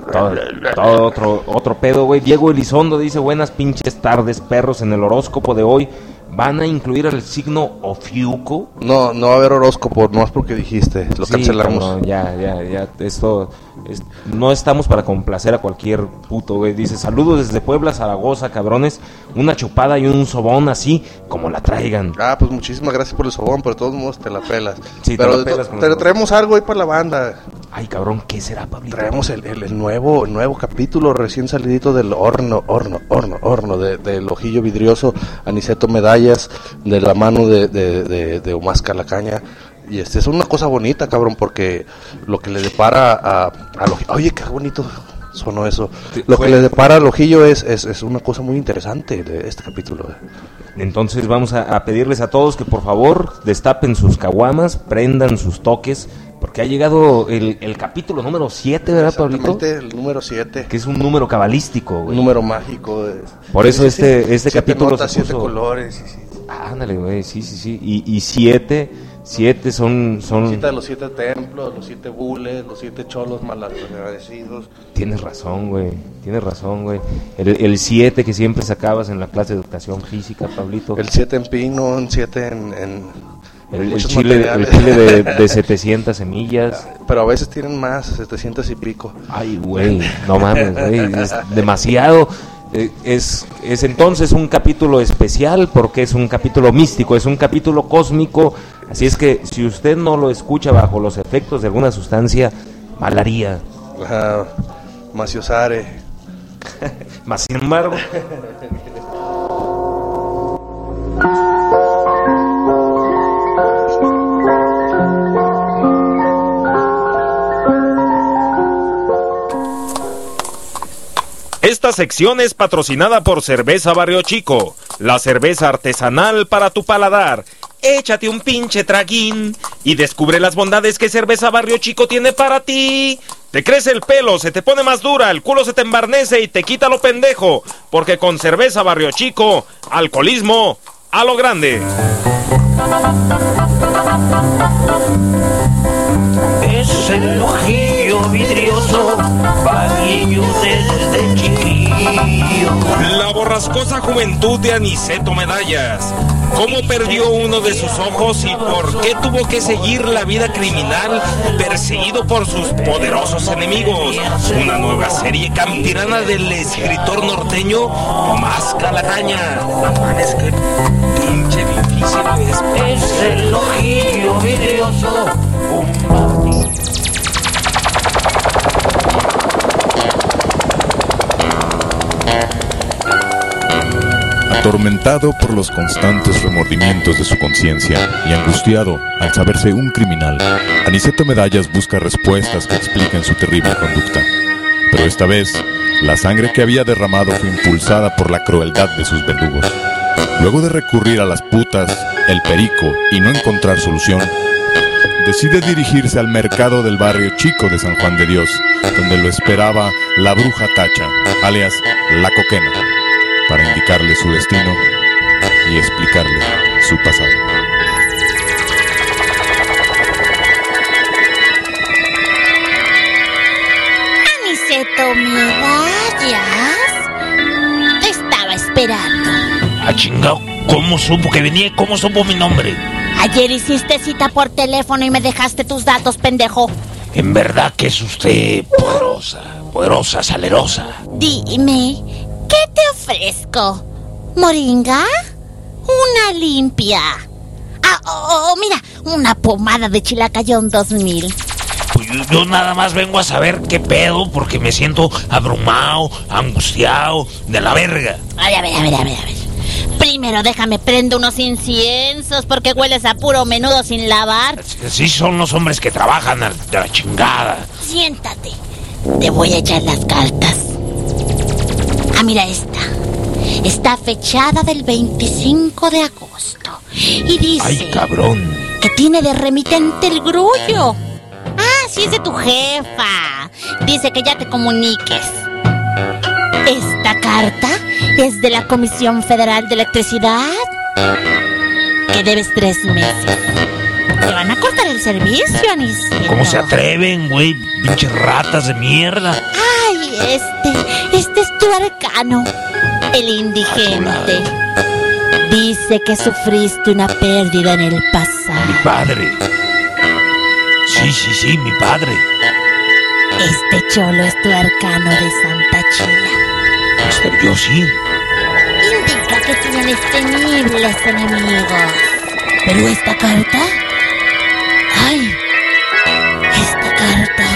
Todo otro pedo, güey. Diego Elizondo dice: buenas pinches tardes, perros. En el horóscopo de hoy ¿van a incluir al signo Ofiuco? No va a haber horóscopo, nomás porque dijiste, lo cancelamos. No, ya, esto... no estamos para complacer a cualquier puto, güey. Dice: saludos desde Puebla, Zaragoza, cabrones. Una chupada y un sobón así como la traigan. Ah, pues muchísimas gracias por el sobón, pero de todos modos te la pelas. Sí, pero te traemos algo ahí para la banda. Ay, cabrón, ¿qué será, Pablito? Traemos el nuevo capítulo recién salidito del horno del ojillo vidrioso, Aniceto Medallas, de la mano de Omar Calacaña. Y es una cosa bonita, cabrón, porque lo que le depara al ojillo... Oye, qué bonito sonó eso. Lo que le depara al ojillo es una cosa muy interesante de este capítulo. Entonces vamos a pedirles a todos que por favor destapen sus caguamas, prendan sus toques, porque ha llegado el capítulo número 7, ¿verdad, Pablito? Exactamente, el número 7. Que es un número cabalístico, güey. Un número mágico. Por eso este capítulo notas, se puso... 7 colores. Ándale, güey, sí. Y 7 7 son... Visita de los 7 templos, los 7 bules, los 7 cholos malagradecidos. Tienes razón, güey. El 7 que siempre sacabas en la clase de educación física, Pablito. El 7 en pino, un 7 en el chile de 700 semillas. Pero a veces tienen más, 700 y pico. Ay, güey, no mames, güey, es demasiado. Es entonces un capítulo especial porque es un capítulo místico, es un capítulo cósmico. Así es que si usted no lo escucha bajo los efectos de alguna sustancia, malaría. Maciosare. Más sin embargo... Esta sección es patrocinada por Cerveza Barrio Chico, la cerveza artesanal para tu paladar. Échate un pinche traguín y descubre las bondades que Cerveza Barrio Chico tiene para ti. Te crece el pelo, se te pone más dura, el culo se te embarnece y te quita lo pendejo, porque con Cerveza Barrio Chico, alcoholismo a lo grande. Es el ojillo vidrioso, vaguillo desde chiquillo. La borrascosa juventud de Aniceto Medallas. ¿Cómo perdió uno de sus ojos y por qué tuvo que seguir la vida criminal perseguido por sus poderosos enemigos? Una nueva serie campirana del escritor norteño Más Calataña. Es que pinche difícil es. Es el ojillo vidrioso, Atormentado por los constantes remordimientos de su conciencia y angustiado al saberse un criminal, Aniceto Medallas busca respuestas que expliquen su terrible conducta. Pero esta vez, la sangre que había derramado fue impulsada por la crueldad de sus verdugos. Luego de recurrir a las putas, el perico y no encontrar solución, decide dirigirse al mercado del barrio chico de San Juan de Dios, donde lo esperaba la bruja Tacha, alias la Coquena, para indicarle su destino y explicarle su pasado. Aniceto Medallas, te estaba esperando. Ah, chingado, ¿cómo supo que venía? ¿Cómo supo mi nombre? Ayer hiciste cita por teléfono y me dejaste tus datos, pendejo. En verdad que es usted poderosa, salerosa. Dime, ¿qué te ofrezco? ¿Moringa? ¿Una limpia? Mira, una pomada de Chilacayón 2000. Pues yo nada más vengo a saber qué pedo, porque me siento abrumado, angustiado, de la verga. A ver. Primero déjame prender unos inciensos, porque hueles a puro menudo sin lavar. Sí son los hombres que trabajan de la chingada. Siéntate, te voy a echar las cartas. Mira esta. Está fechada del 25 de agosto. Y dice... ¡Ay, cabrón! Que tiene de remitente el grullo. Sí, es de tu jefa. Dice que ya te comuniques. Esta carta es de la Comisión Federal de Electricidad. Que debes 3 meses. Te van a cortar el servicio, Aniceto. ¿Cómo se atreven, güey? Pinches ratas de mierda. Ay, este es tu arcano, el indigente. Dice que sufriste una pérdida en el pasado. Mi padre. Sí, mi padre. Este cholo es tu arcano de Santa Chila. Yo sí. Indica que tienes temibles enemigos. Pero esta carta... esta carta...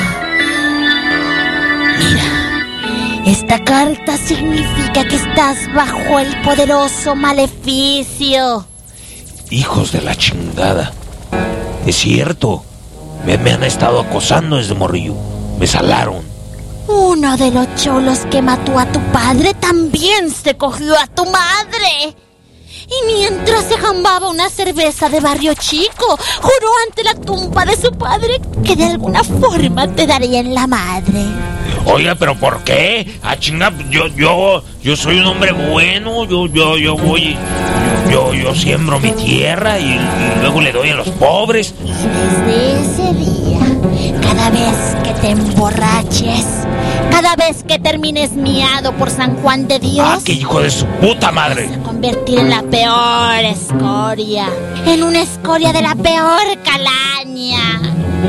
Mira, esta carta significa que estás bajo el poderoso maleficio. Hijos de la chingada. Es cierto. Me han estado acosando desde morrillo. Me salaron. Uno de los cholos que mató a tu padre también se cogió a tu madre. Y mientras se jambaba una cerveza de Barrio Chico, juró ante la tumba de su padre que de alguna forma te daría en la madre. Oiga, ¿pero por qué? Chinga, yo soy un hombre bueno, yo voy... yo siembro mi tierra y luego le doy a los pobres. Desde ese día, cada vez que te emborraches, cada vez que termines miado por San Juan de Dios... ¡Ah, qué hijo de su puta madre! Vas a convertir en la peor escoria, en una escoria de la peor calaña.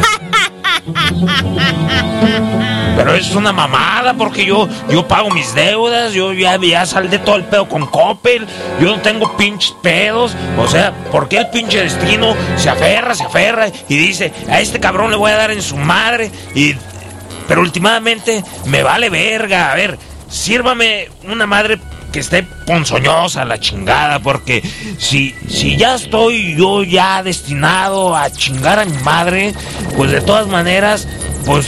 Pero es una mamada porque yo pago mis deudas, yo ya saldé todo el pedo con Coppel, yo no tengo pinches pedos. O sea, ¿por qué el pinche destino se aferra y dice, a este cabrón le voy a dar en su madre? Pero últimamente me vale verga. A ver, sírvame una madre que esté ponzoñosa la chingada, porque si ya estoy yo ya destinado a chingar a mi madre, pues de todas maneras, pues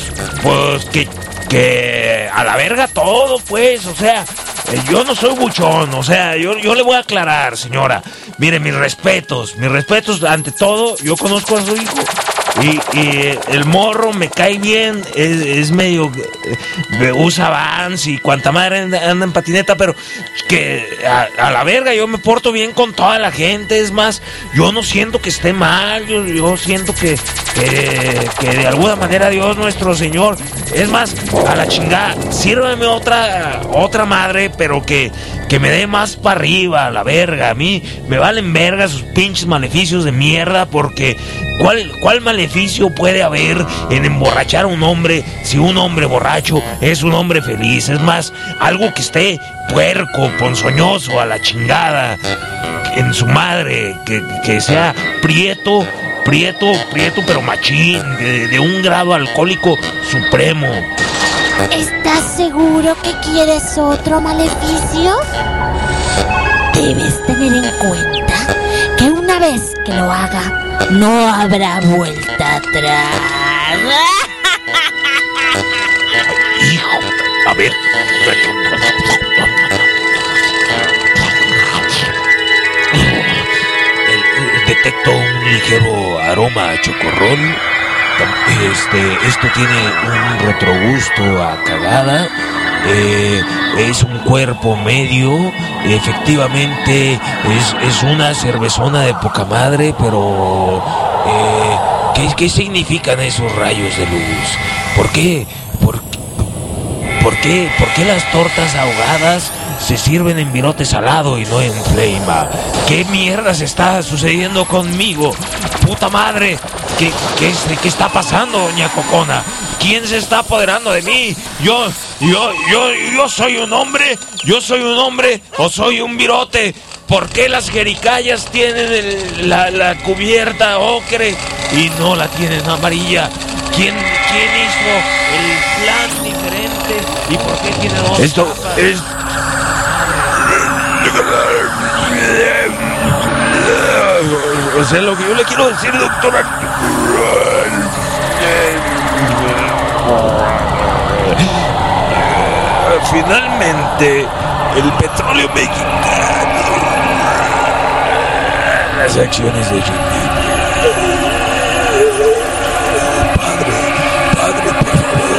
que a la verga todo, pues. O sea, yo no soy buchón, o sea, yo le voy a aclarar, señora. Mire, mis respetos ante todo. Yo conozco a su hijo y el morro me cae bien, es medio, usa Vans y cuanta madre anda en patineta, pero que a la verga yo me porto bien con toda la gente. Es más, yo no siento que esté mal, yo siento que de alguna manera Dios nuestro Señor, es más, a la chingada, sírveme otra madre, pero que me dé más para arriba, a la verga. A mí me valen verga sus pinches maleficios de mierda, porque ¿cuál maleficio puede haber en emborrachar a un hombre si un hombre borracho es un hombre feliz? Es más, algo que esté puerco, ponzoñoso, a la chingada, en su madre, que sea prieto, pero machín, de un grado alcohólico supremo. ¿Estás seguro que quieres otro maleficio? Debes tener en cuenta que una vez que lo haga, no habrá vuelta atrás. Hijo, a ver. Detecto un ligero aroma a chocorrol. Esto tiene un retrogusto a cagada. Es un cuerpo medio. Efectivamente es una cervezona de poca madre, pero ¿qué significan esos rayos de luz? ¿Por qué las tortas ahogadas se sirven en virote salado y no en fleima? ¿Qué mierda se está sucediendo conmigo? ¡Puta madre! ¿Qué está pasando, doña Cocona? ¿Quién se está apoderando de mí? Yo soy un hombre o soy un virote. ¿Por qué las jericayas tienen la cubierta ocre y no la tienen amarilla? ¿Quién hizo el plan diferente y por qué tiene dos? Esto es... O sea, lo que yo le quiero decir, doctora... Finalmente, el petróleo mexicano... Las acciones de Jimmy. Padre, por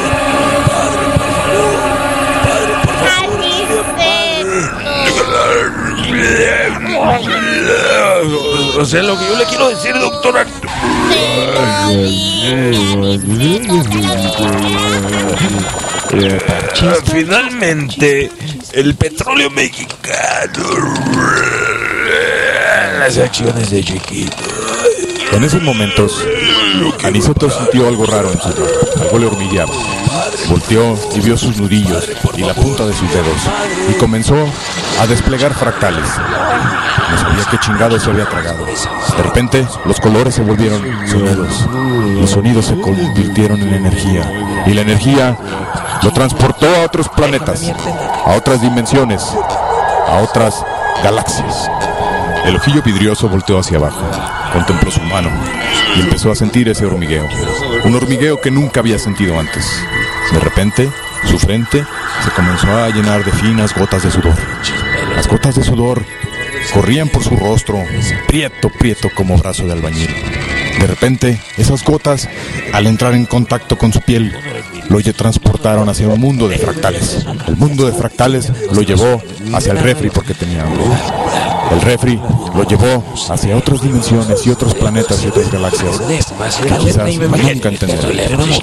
favor. O sea, lo que yo le quiero decir, doctora... Finalmente, el petróleo mexicano... Las acciones de Chiquito. En esos momentos, Aniceto sintió algo raro en su dedo, algo le hormigueaba. Volteó y vio sus nudillos y la punta de sus dedos, y comenzó a desplegar fractales. No sabía qué chingado se había tragado. De repente, los colores se volvieron sonidos. Los sonidos se convirtieron en energía, y la energía lo transportó a otros planetas, a otras dimensiones, a otras galaxias. El ojillo vidrioso volteó hacia abajo, contempló su mano y empezó a sentir ese hormigueo. Un hormigueo que nunca había sentido antes. De repente, su frente se comenzó a llenar de finas gotas de sudor. Las gotas de sudor corrían por su rostro, prieto como brazo de albañil. De repente, esas gotas, al entrar en contacto con su piel, lo transportaron hacia un mundo de fractales. El mundo de fractales lo llevó hacia el refri porque tenía hambre. El refri lo llevó hacia otras dimensiones y otros planetas y otras galaxias que quizás nunca entenderán.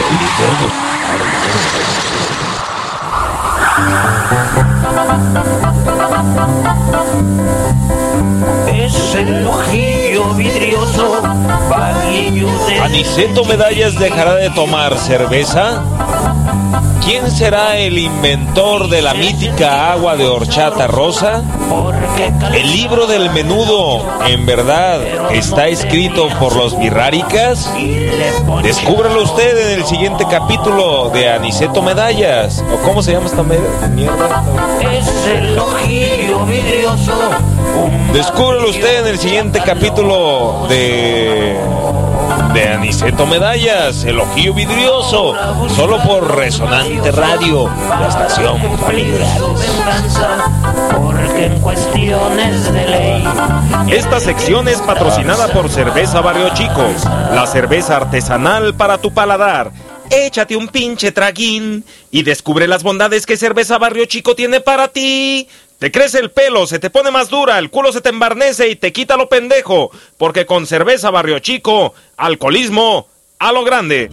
Es el ojillo vidrioso, vaguillo de... ¿Aniceto Medallas dejará de tomar cerveza? ¿Quién será el inventor de la mítica agua de horchata rosa? ¿El libro del menudo, en verdad, está escrito por los birráricas? Descúbralo usted en el siguiente capítulo de Aniceto Medallas. ¿O cómo se llama esta mierda? Es el ojillo vidrioso. Descúbrelo usted en el siguiente capítulo de Aniceto Medallas, el ojillo vidrioso, solo por Resonante Radio, la estación familiar. Porque en cuestiones de ley. Esta sección es patrocinada por Cerveza Barrio Chico, la cerveza artesanal para tu paladar. Échate un pinche traguín y descubre las bondades que Cerveza Barrio Chico tiene para ti. Te crece el pelo, se te pone más dura, el culo se te embarnece y te quita lo pendejo. Porque con Cerveza Barrio Chico, alcoholismo a lo grande.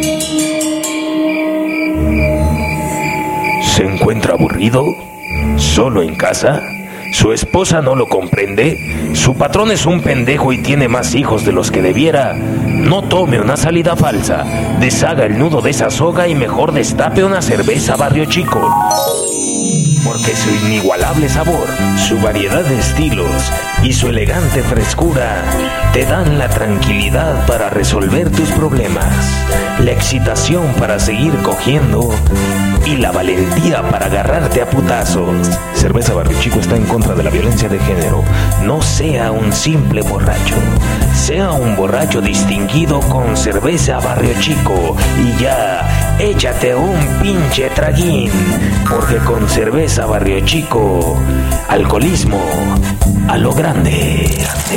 ¿Se encuentra aburrido? ¿Solo en casa? ¿Su esposa no lo comprende? ¿Su patrón es un pendejo y tiene más hijos de los que debiera? No tome una salida falsa. Deshaga el nudo de esa soga y mejor destape una Cerveza Barrio Chico. Porque su inigualable sabor, su variedad de estilos y su elegante frescura te dan la tranquilidad para resolver tus problemas, la excitación para seguir cogiendo y la valentía para agarrarte a putazos. Cerveza Barrio Chico está en contra de la violencia de género. No sea un simple borracho, sea un borracho distinguido con Cerveza Barrio Chico y ya, échate un pinche traguín, porque con Cerveza Barrio Chico, alcoholismo a lo grande.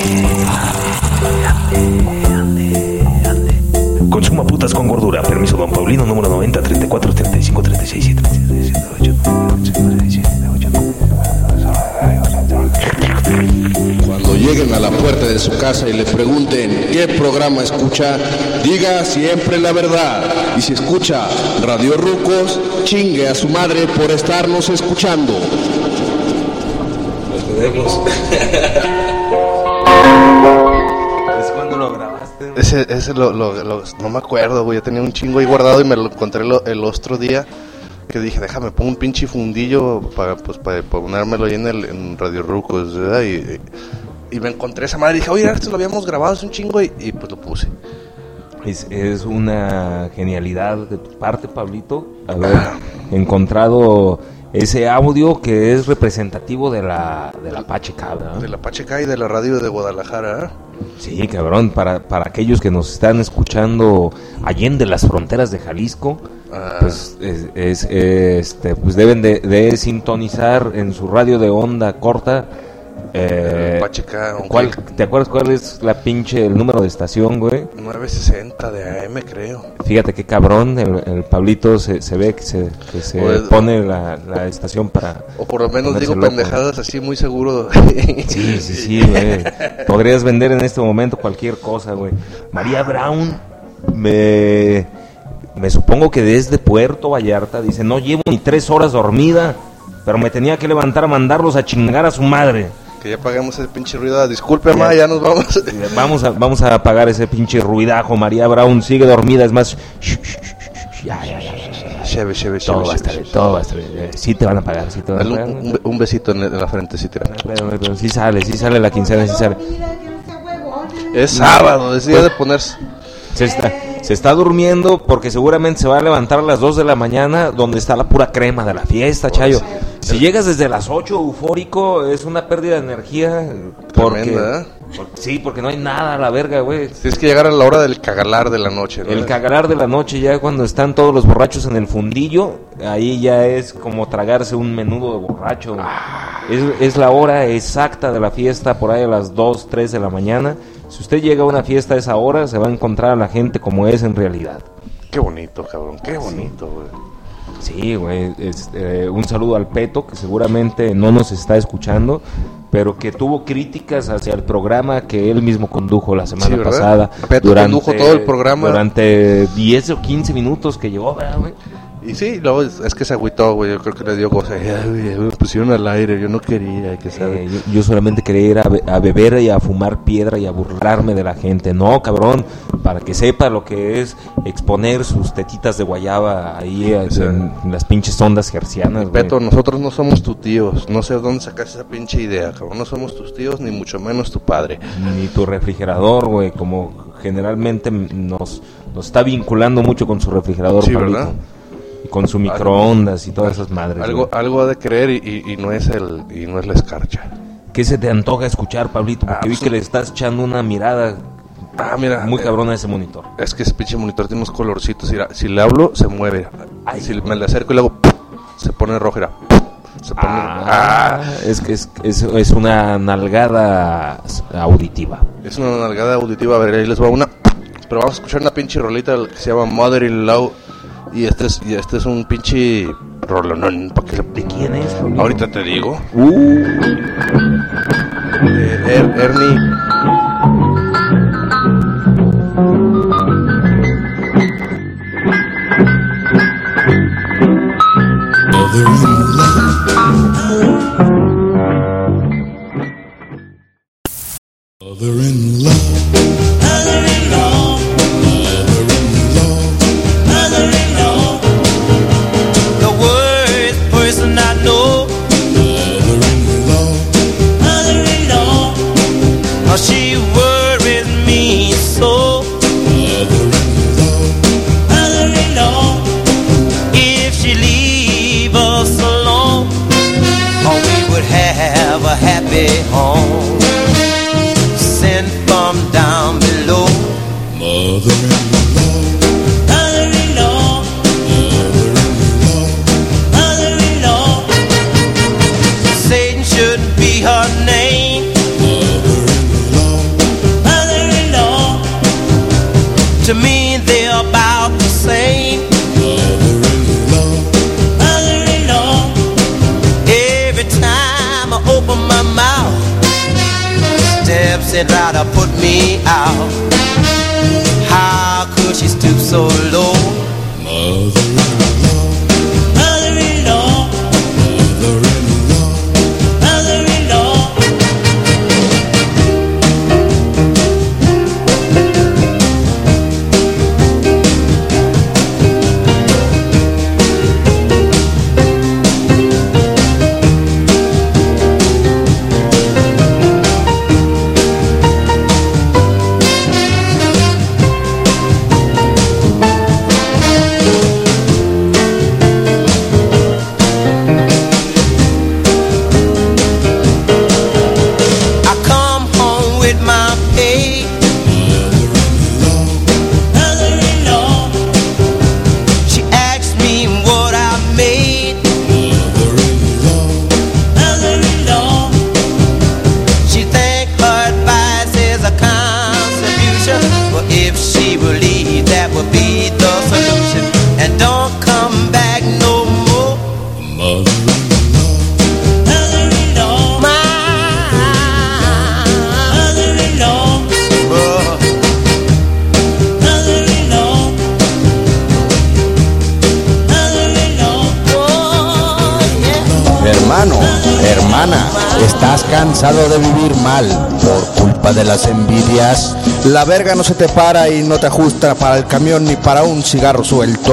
Consuma putas con gordura. Permiso Don Paulino, número 90, 34, 35, 36, 37, Cuando lleguen a la puerta de su casa y le pregunten qué programa escucha, diga siempre la verdad. Y si escucha Radio Rucos, chingue a su madre por estarnos escuchando. ¿Es cuando lo grabaste? Ese no me acuerdo, güey. Yo tenía un chingo ahí guardado y me lo encontré el otro día. Que dije, déjame pongo un pinche fundillo para ponérmelo ahí en Radio Rucos, ¿verdad? Y me encontré esa madre y dije, oye, esto lo habíamos grabado hace un chingo y pues lo puse. Es una genialidad de tu parte, Pablito, haber encontrado ese audio que es representativo de la Pacheca, ¿verdad? De la Pacheca y de la radio de Guadalajara, ¿eh? Sí, cabrón, para aquellos que nos están escuchando allende las fronteras de Jalisco, pues pues deben de sintonizar en su radio de onda corta. Pacheca, ¿Te acuerdas cuál es el número de estación, güey? 960 de AM, creo. Fíjate qué cabrón, el Pablito se ve que se pone la estación para... O por lo menos digo loco, pendejadas así muy seguro. Sí, güey. Podrías vender en este momento cualquier cosa, güey. María Brown, me supongo que desde Puerto Vallarta, dice, no llevo ni 3 horas dormida, pero me tenía que levantar a mandarlos a chingar a su madre. Que ya pagamos ese pinche ruido. Disculpe, ma, ya nos vamos. Vamos a apagar ese pinche ruidajo. María Brown sigue dormida, es más. Ya. Todo va a estar bien. Sí te van a pagar, sí te van a pagar. Un besito en la frente, sí te van a pagar. Pero sí sale la quincena, sí sale. Es sábado, es día de ponerse. Se está durmiendo porque seguramente se va a levantar a las 2 de la mañana, donde está la pura crema de la fiesta, Chayo. Si llegas desde las 8 eufórico, es una pérdida de energía. Porque no hay nada a la verga, güey. Tienes que llegar a la hora del cagalar de la noche, ¿no? El cagalar de la noche, ya cuando están todos los borrachos en el fundillo, ahí ya es como tragarse un menudo de borracho. Es la hora exacta de la fiesta, por ahí a las 2, 3 de la mañana. Si usted llega a una fiesta a esa hora, se va a encontrar a la gente como es en realidad. Qué bonito, cabrón, qué bonito, güey. Sí, güey, un saludo al Peto, que seguramente no nos está escuchando, pero que tuvo críticas hacia el programa que él mismo condujo la semana pasada. Peto condujo todo el programa. Durante 10 o 15 minutos que llegó, güey. Y sí, luego es que se agüitó, güey, yo creo que le dio cosas, me pusieron al aire, yo no quería, que sabe. Yo solamente quería ir a beber y a fumar piedra y a burlarme de la gente. No, cabrón, para que sepa lo que es exponer sus tetitas de guayaba ahí en las pinches ondas gercianas. Peto, nosotros no somos tus tíos, no sé de dónde sacaste esa pinche idea, cabrón, no somos tus tíos, ni mucho menos tu padre. Ni tu refrigerador, güey, como generalmente nos está vinculando mucho con su refrigerador, sí, Pablito. ¿verdad? Con su microondas y todas esas madres. Algo ha de creer y no es la escarcha. ¿Qué se te antoja escuchar, Pablito? Porque vi que le estás echando una mirada mira, muy cabrona a ese monitor. Es que ese pinche monitor tiene unos colorcitos. Mira, si le hablo, se mueve. Ay, si me le acerco y le hago, se pone rojo. Mira, se pone... Es una nalgada auditiva. Es una nalgada auditiva. A ver, ahí les va una. Pero vamos a escuchar una pinche rolita que se llama Mother-in-Law. Y este es un pinche rolonón. ¿De quién es? Ahorita te digo. Ernie. She worries me so. Mother-in-law, if she leave us alone, oh, we would have a happy home. Sent from down below. Mother-in-law, mother-in-law, mother-in-law, Satan shouldn't be her name. To me they're about the same. Mother-in-law, every time I open my mouth, steps in right to put me out. How could she stoop so low? Mother-in-law, mother-in-law, mother-in-law, mother-in-law. ¿Estás cansado de vivir mal por culpa de las envidias? ¿La verga no se te para y no te ajusta para el camión ni para un cigarro suelto?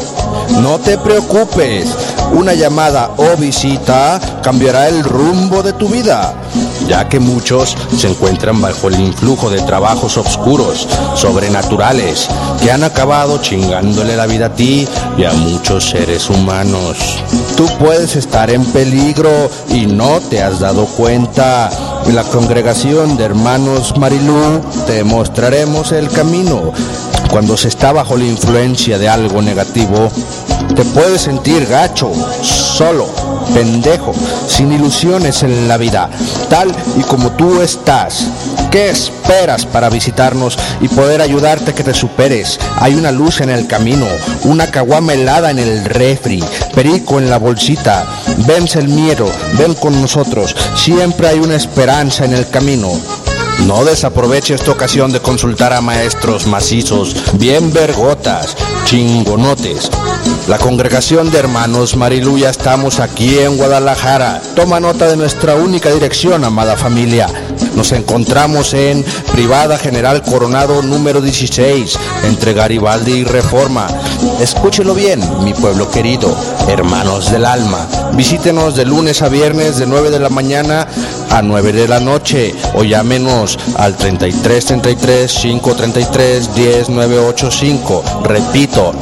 No te preocupes, una llamada o visita cambiará el rumbo de tu vida, ya que muchos se encuentran bajo el influjo de trabajos oscuros, sobrenaturales, que han acabado chingándole la vida a ti y a muchos seres humanos. Tú puedes estar en peligro y no te has dado cuenta. En la congregación de hermanos Marilú te mostraremos el camino. Cuando se está bajo la influencia de algo negativo, te puedes sentir gacho, solo, pendejo, sin ilusiones en la vida, tal y como tú estás. ¿Qué esperas para visitarnos y poder ayudarte a que te superes? Hay una luz en el camino, una caguama helada en el refri, perico en la bolsita. Vence el miedo, ven con nosotros. Siempre hay una esperanza en el camino. No desaproveche esta ocasión de consultar a maestros macizos, bien vergotas, chingonotes. La congregación de hermanos Marilú ya estamos aquí en Guadalajara. Toma nota de nuestra única dirección, amada familia. Nos encontramos en Privada General Coronado número 16, entre Garibaldi y Reforma. Escúchelo bien, mi pueblo querido, hermanos del alma. Visítenos de lunes a viernes de 9 de la mañana a 9 de la noche o llámenos al 3333 533 10985. Repito,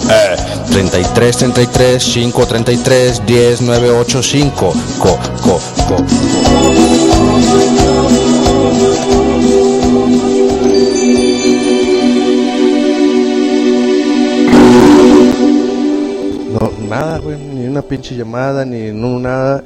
3333 533 10985. No, nada, güey, ni una pinche llamada, ni nada,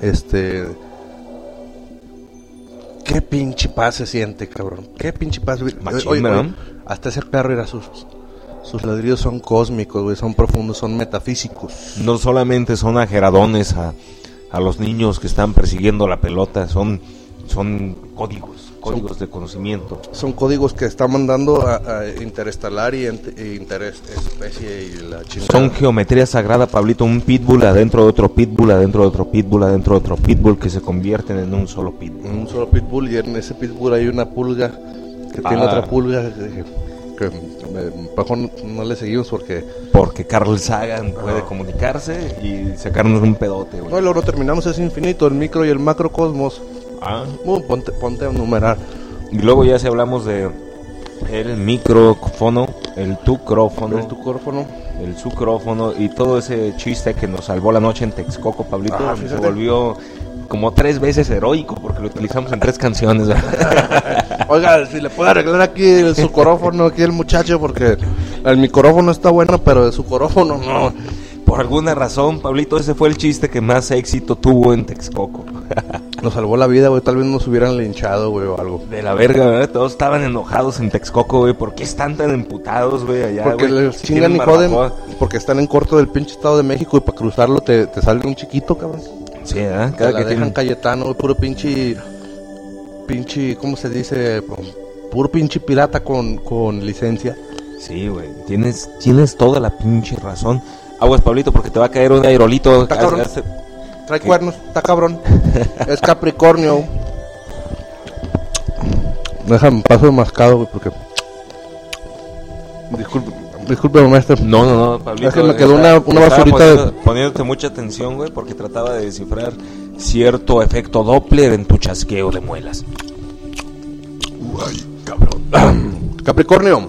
Qué pinche paz se siente, cabrón. Qué pinche paz, güey. Machín, Hasta ese perro era sus ladridos son cósmicos, güey, son profundos, son metafísicos. No solamente son ajeradones a los niños que están persiguiendo la pelota, son códigos de conocimiento. Son códigos que está mandando a interestelar y interespecie y la chingada. Son geometría sagrada, Pablito, un pitbull adentro de otro pitbull, adentro de otro pitbull, adentro de otro pitbull, que se convierten en un solo pitbull. Un solo pitbull, y en ese pitbull hay una pulga que tiene otra pulga que mejor no le seguimos porque Carl Sagan puede comunicarse y sacarnos un pedote, güey. No, y luego terminamos, es infinito, el micro y el macrocosmos. Ponte a numerar. Y luego ya si hablamos de el micrófono, el tucrófono, el sucrófono y todo ese chiste que nos salvó la noche en Texcoco, Pablito, se volvió como 3 veces heroico porque lo utilizamos en 3 canciones. Oiga, si le puede arreglar aquí el sucorófono, aquí el muchacho, porque el micrófono está bueno, pero el sucorófono no. Por alguna razón, Pablito, ese fue el chiste que más éxito tuvo en Texcoco. Nos salvó la vida, güey, tal vez nos hubieran linchado, güey, o algo. De la verga, ¿verdad? Todos estaban enojados en Texcoco, güey. ¿Por qué están tan emputados, güey, allá, porque güey? les chingan y joden, porque están en corto del pinche Estado de México y para cruzarlo te sale un chiquito, cabrón. Sí, ¿eh? Cada que dejan Cayetano, güey, puro pinche, ¿cómo se dice? Puro pinche pirata con licencia. Sí, güey, tienes toda la pinche razón. Aguas, Pablito, porque te va a caer un aerolito. Está cabrón. Trae cuernos, está cabrón. Es Capricornio. Déjame paso de mascado, güey, porque... Disculpe, maestro. No, Pablito. Es que me quedó una basurita poniéndote mucha atención, güey, porque trataba de descifrar cierto efecto Doppler en tu chasqueo de muelas. Ay, cabrón. Capricornio.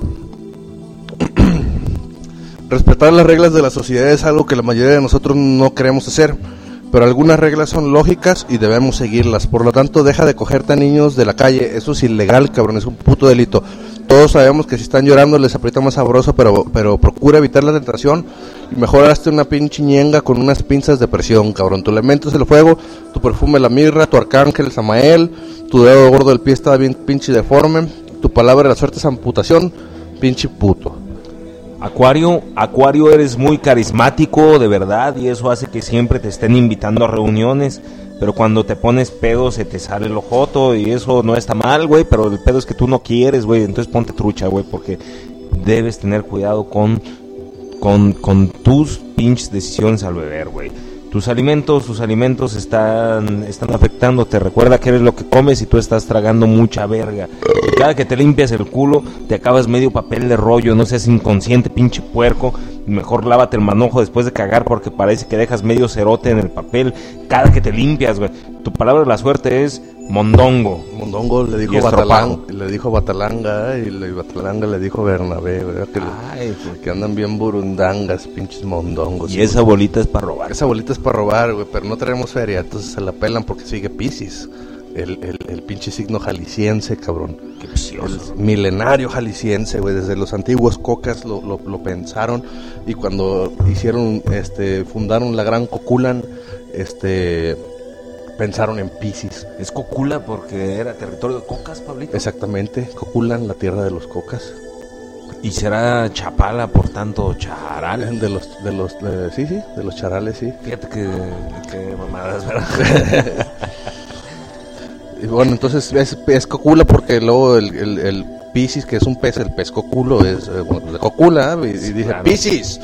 Respetar las reglas de la sociedad es algo que la mayoría de nosotros no queremos hacer, pero algunas reglas son lógicas y debemos seguirlas. Por lo tanto, deja de cogerte a niños de la calle. Eso es ilegal, cabrón, es un puto delito. Todos sabemos que si están llorando les aprieta más sabroso, pero procura evitar la tentación y mejor hazte una pinche ñenga con unas pinzas de presión, cabrón. Tu elemento es el fuego, tu perfume la mirra, tu arcángel Samael, tu dedo gordo del pie está bien pinche deforme, tu palabra de la suerte es amputación, pinche puto. Acuario, eres muy carismático, de verdad, y eso hace que siempre te estén invitando a reuniones, pero cuando te pones pedo se te sale el ojoto, y eso no está mal, güey, pero el pedo es que tú no quieres, güey, entonces ponte trucha, güey, porque debes tener cuidado con tus pinches decisiones al beber, güey. Tus alimentos están afectándote. Recuerda que eres lo que comes y tú estás tragando mucha verga. Y cada que te limpias el culo, te acabas medio papel de rollo. No seas inconsciente, pinche puerco. Mejor lávate el manojo después de cagar porque parece que dejas medio cerote en el papel cada que te limpias, güey. Tu palabra de la suerte es mondongo. Mondongo le dijo Batalanga, y Batalanga le dijo Bernabé, ¿verdad? Que andan bien burundangas, pinches mondongos. Y esa bolita es para robar. Esa bolita es para robar, güey, pero no tenemos feria, entonces se la pelan porque sigue Piscis. El pinche signo jalisciense, cabrón. Qué precioso. El milenario jalisciense, güey, desde los antiguos cocas lo pensaron, y cuando hicieron, fundaron la Gran Coculan, pensaron en Piscis. Es Cocula porque era territorio de cocas, Pablito. Exactamente, Coculan, la tierra de los cocas. Y será Chapala, por tanto, charal. De los charales, sí. Fíjate que mamadas, ¿verdad? Y bueno, entonces es Cocula porque luego el Piscis, que es un pez, el pez coculo, es de Cocula, y dije, claro. Piscis,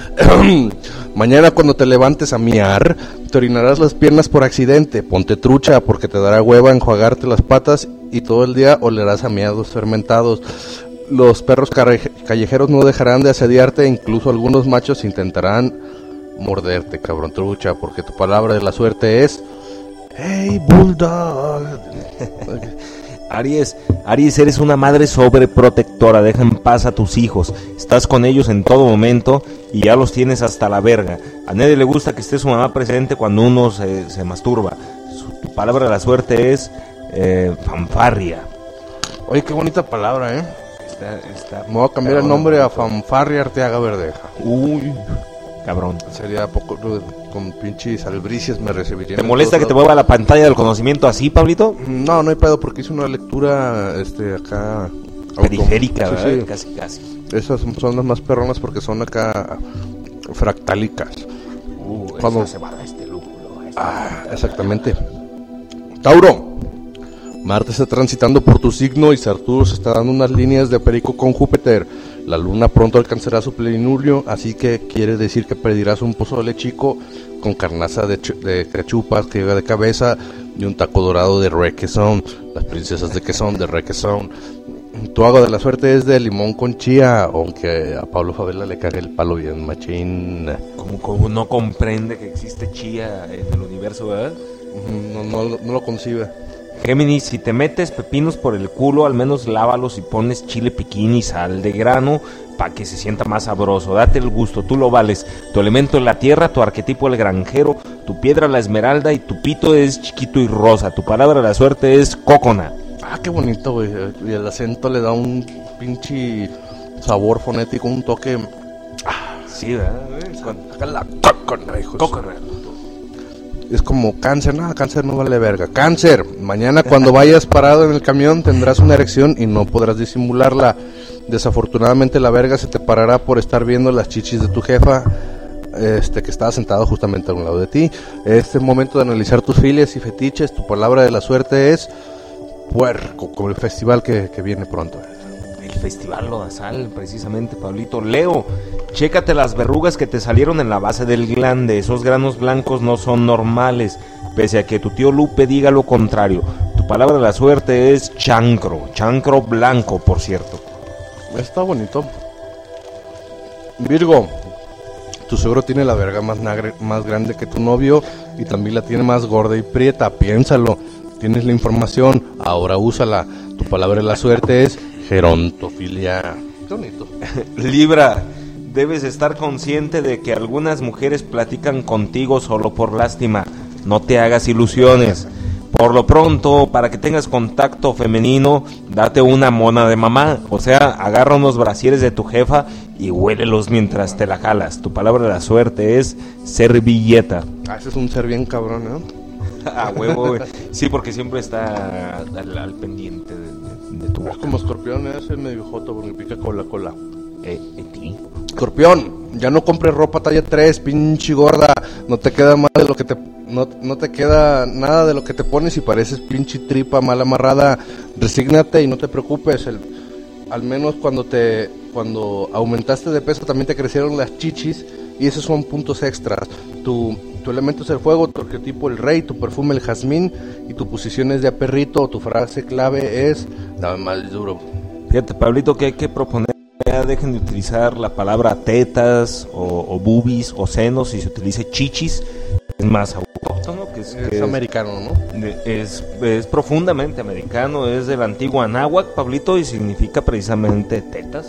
mañana cuando te levantes a miar, te orinarás las piernas por accidente, ponte trucha porque te dará hueva enjuagarte las patas y todo el día olerás a miados fermentados. Los perros callejeros no dejarán de asediarte, incluso algunos machos intentarán morderte, cabrón trucha, porque tu palabra de la suerte es hey, bulldog. Aries, eres una madre sobreprotectora, deja en paz a tus hijos, estás con ellos en todo momento y ya los tienes hasta la verga. A nadie le gusta que esté su mamá presente cuando uno se masturba. Tu palabra de la suerte es fanfarria. Oye, qué bonita palabra, me voy a cambiar el nombre a Fanfarria Arteaga Verdeja. Uy, cabrón. Sería poco, con pinches albricias me recibirían. ¿Te molesta que te mueva la pantalla del conocimiento así, Pablito? No hay pedo porque hice una lectura acá periférica, ¿verdad? Sí. Casi. Esas son las más perronas porque son acá fractálicas. Cuando se va a este lúpulo. Exactamente. Tauro. Marte está transitando por tu signo y Saturno se está dando unas líneas de perico con Júpiter. La luna pronto alcanzará su plenilunio, así que quiere decir que pedirás un pozole chico con carnaza de cachupas que llega de cabeza y un taco dorado de requesón. Las princesas de quesón, de requesón. Tu agua de la suerte es de limón con chía, aunque a Pablo Favela le cae el palo bien machín. ¿Cómo no comprende que existe chía en el universo, verdad? No lo concibe. Géminis, si te metes pepinos por el culo, al menos lávalos y pones chile piquín y sal de grano para que se sienta más sabroso. Date el gusto, tú lo vales. Tu elemento es la tierra, tu arquetipo el granjero, tu piedra la esmeralda y tu pito es chiquito y rosa. Tu palabra de la suerte es cocona. Qué bonito, güey. Y el acento le da un pinche sabor fonético, un toque. Sí, ¿verdad? La cocona, hijo. Cocona. Es como Cáncer, Cáncer no vale verga. Cáncer, mañana cuando vayas parado en el camión tendrás una erección y no podrás disimularla. Desafortunadamente la verga se te parará por estar viendo las chichis de tu jefa, que estaba sentado justamente a un lado de ti. Este momento de analizar tus filias y fetiches. Tu palabra de la suerte es puerco, como el festival que viene pronto. El festival lodazal, precisamente, Pablito. Leo, chécate las verrugas que te salieron en la base del glande. Esos granos blancos no son normales, pese a que tu tío Lupe diga lo contrario. Tu palabra de la suerte es chancro blanco, por cierto. Está bonito. Virgo, tu suegro tiene la verga más grande que tu novio y también la tiene más gorda y prieta. Piénsalo, tienes la información, ahora úsala. Tu palabra de la suerte es gerontofilia. Qué bonito. Libra, debes estar consciente de que algunas mujeres platican contigo solo por lástima. No te hagas ilusiones. Por lo pronto, para que tengas contacto femenino, date una mona de mamá. O sea, agarra unos brasieres de tu jefa y huélelos mientras te la jalas. Tu palabra de la suerte es servilleta. Ese es un ser bien cabrón, ¿no? Huevo, güey. Sí, porque siempre está al pendiente de tu boca. Es como Escorpión, es el medio joto porque pica con la cola. Escorpión, ya no compres ropa talla 3, pinche gorda. No te queda más de lo que no te queda nada de lo que te pones y pareces pinche tripa mal amarrada. Resígnate y no te preocupes. Al menos cuando aumentaste de peso también te crecieron las chichis y esos son puntos extras. Tu elemento es el fuego, tu arquetipo el rey, tu perfume el jazmín y tu posición es de aperrito. Tu frase clave es dame más duro. Fíjate, Pablito, que hay que proponer. Ya dejen de utilizar la palabra tetas o boobies o senos y se utilice chichis. Es más autóctono, que es americano, ¿no? Es profundamente americano, es del antiguo anáhuac, Pablito, y significa precisamente tetas.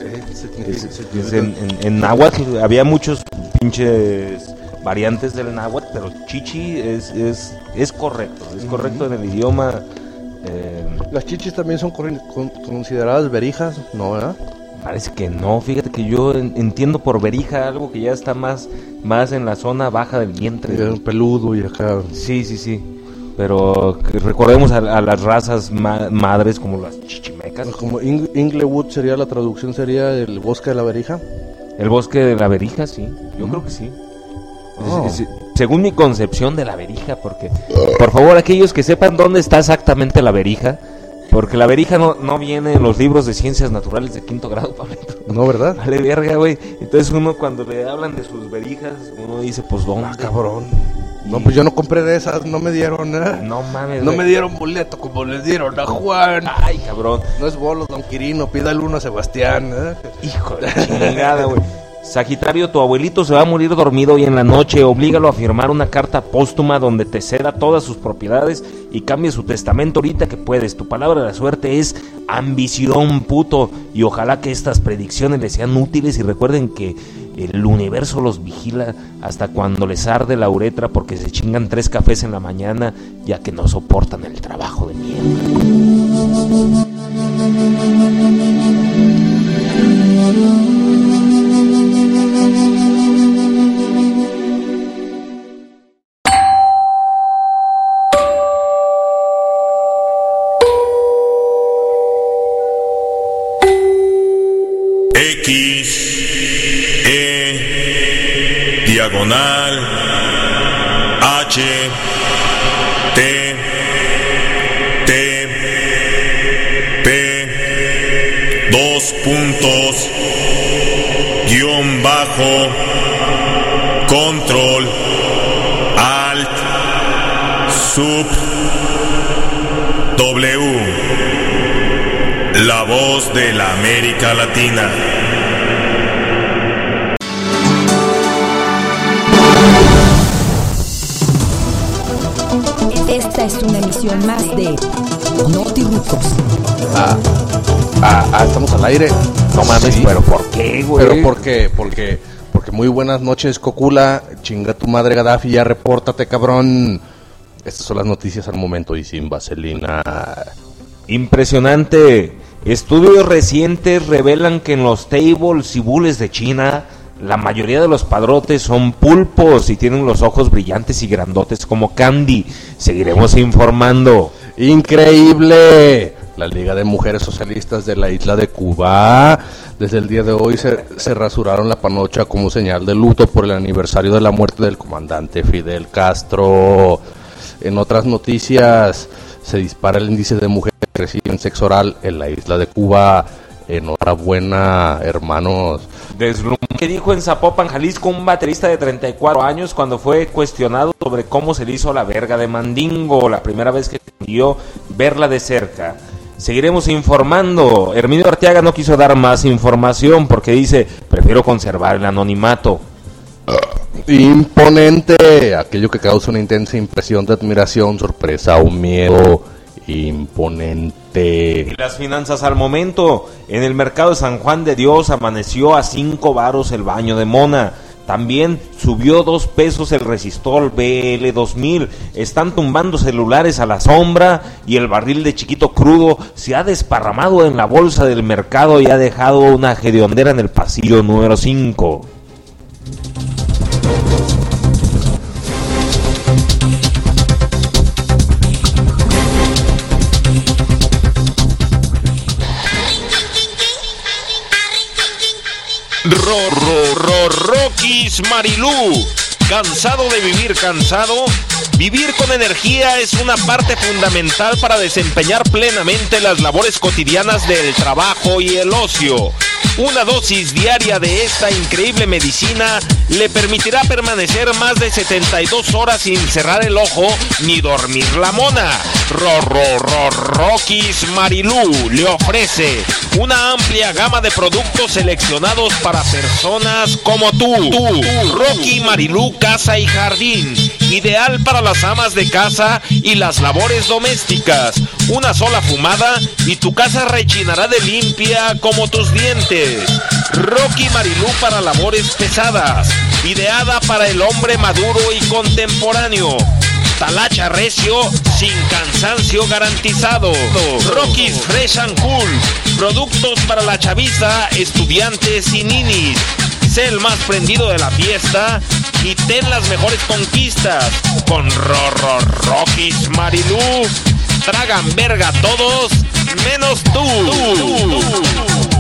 En náhuatl había muchos pinches variantes del náhuatl, pero chichi es correcto, correcto en el idioma. Las chichis también son consideradas verijas, ¿no, verdad? Parece que no, fíjate que yo entiendo por verija algo que ya está más en la zona baja del vientre. Peludo y acá. Sí. pero recordemos a las razas madres como las chichimecas. Como Inglewood sería la traducción, sería el bosque de la verija. El bosque de la verija, sí, yo creo que sí. Según mi concepción de la verija, porque por favor aquellos que sepan dónde está exactamente la verija, porque la verija no viene en los libros de ciencias naturales de 5º grado, Pablito. No, ¿verdad? Vale, verga, güey. Entonces uno cuando le hablan de sus verijas, uno dice, pues, ¿dónde? Cabrón. No, pues yo no compré de esas, no me dieron, No mames, no me dieron boleto como les dieron a Juan. Ay, cabrón. No es bolo, don Quirino, pídale uno a Sebastián. Hijo de chingada, güey. Sagitario, tu abuelito se va a morir dormido hoy en la noche. Oblígalo a firmar una carta póstuma donde te ceda todas sus propiedades y cambie su testamento ahorita que puedes. Tu palabra de la suerte es ambición, puto. Y ojalá que estas predicciones les sean útiles y recuerden que el universo los vigila hasta cuando les arde la uretra porque se chingan 3 cafés en la mañana ya que no soportan el trabajo de mierda. Diagonal H T T P 2 puntos guión bajo control alt sub W, la voz de la América Latina. Esta es una emisión más de Notirucos. Estamos al aire. No mames, sí. ¿Pero por qué, güey? Pero porque muy buenas noches, Cocula. Chinga tu madre, Gaddafi, ya repórtate, cabrón. Estas son las noticias al momento y sin vaselina. Impresionante. Estudios recientes revelan que en los tables y bules de China la mayoría de los padrotes son pulpos y tienen los ojos brillantes y grandotes como Candy. Seguiremos informando. ¡Increíble! La Liga de Mujeres Socialistas de la isla de Cuba desde el día de hoy se rasuraron la panocha como señal de luto por el aniversario de la muerte del comandante Fidel Castro. En otras noticias, se dispara el índice de mujeres que reciben sexo oral en la isla de Cuba. Enhorabuena, hermanos. ¿Qué dijo en Zapopan, Jalisco, un baterista de 34 años cuando fue cuestionado sobre cómo se le hizo la verga de Mandingo, la primera vez que consiguió verla de cerca? Seguiremos informando. Herminio Arteaga no quiso dar más información porque dice, prefiero conservar el anonimato. Imponente, aquello que causa una intensa impresión de admiración, sorpresa o miedo. Imponente. Y las finanzas al momento. En el mercado de San Juan de Dios amaneció a 5 varos el baño de mona. También subió 2 pesos el resistol BL2000. Están tumbando celulares a la sombra y el barril de chiquito crudo se ha desparramado en la bolsa del mercado y ha dejado una hediondera en el pasillo número 5. Rokis Marilú. ¿Cansado de vivir cansado? Vivir con energía es una parte fundamental para desempeñar plenamente las labores cotidianas del trabajo y el ocio. Una dosis diaria de esta increíble medicina le permitirá permanecer más de 72 horas sin cerrar el ojo ni dormir la mona. Rokis Marilú le ofrece una amplia gama de productos seleccionados para personas como tú. Rocky Marilú Casa y Jardín, ideal para las amas de casa y las labores domésticas. Una sola fumada y tu casa rechinará de limpia como tus dientes. Rocky Marilú para labores pesadas, ideada para el hombre maduro y contemporáneo. Talacha recio, sin cansancio garantizado. Rocky's Fresh and Cool, productos para la chaviza, estudiantes y ninis. Sé el más prendido de la fiesta y ten las mejores conquistas. Con Rorrokis Marilú, tragan verga todos, menos tú.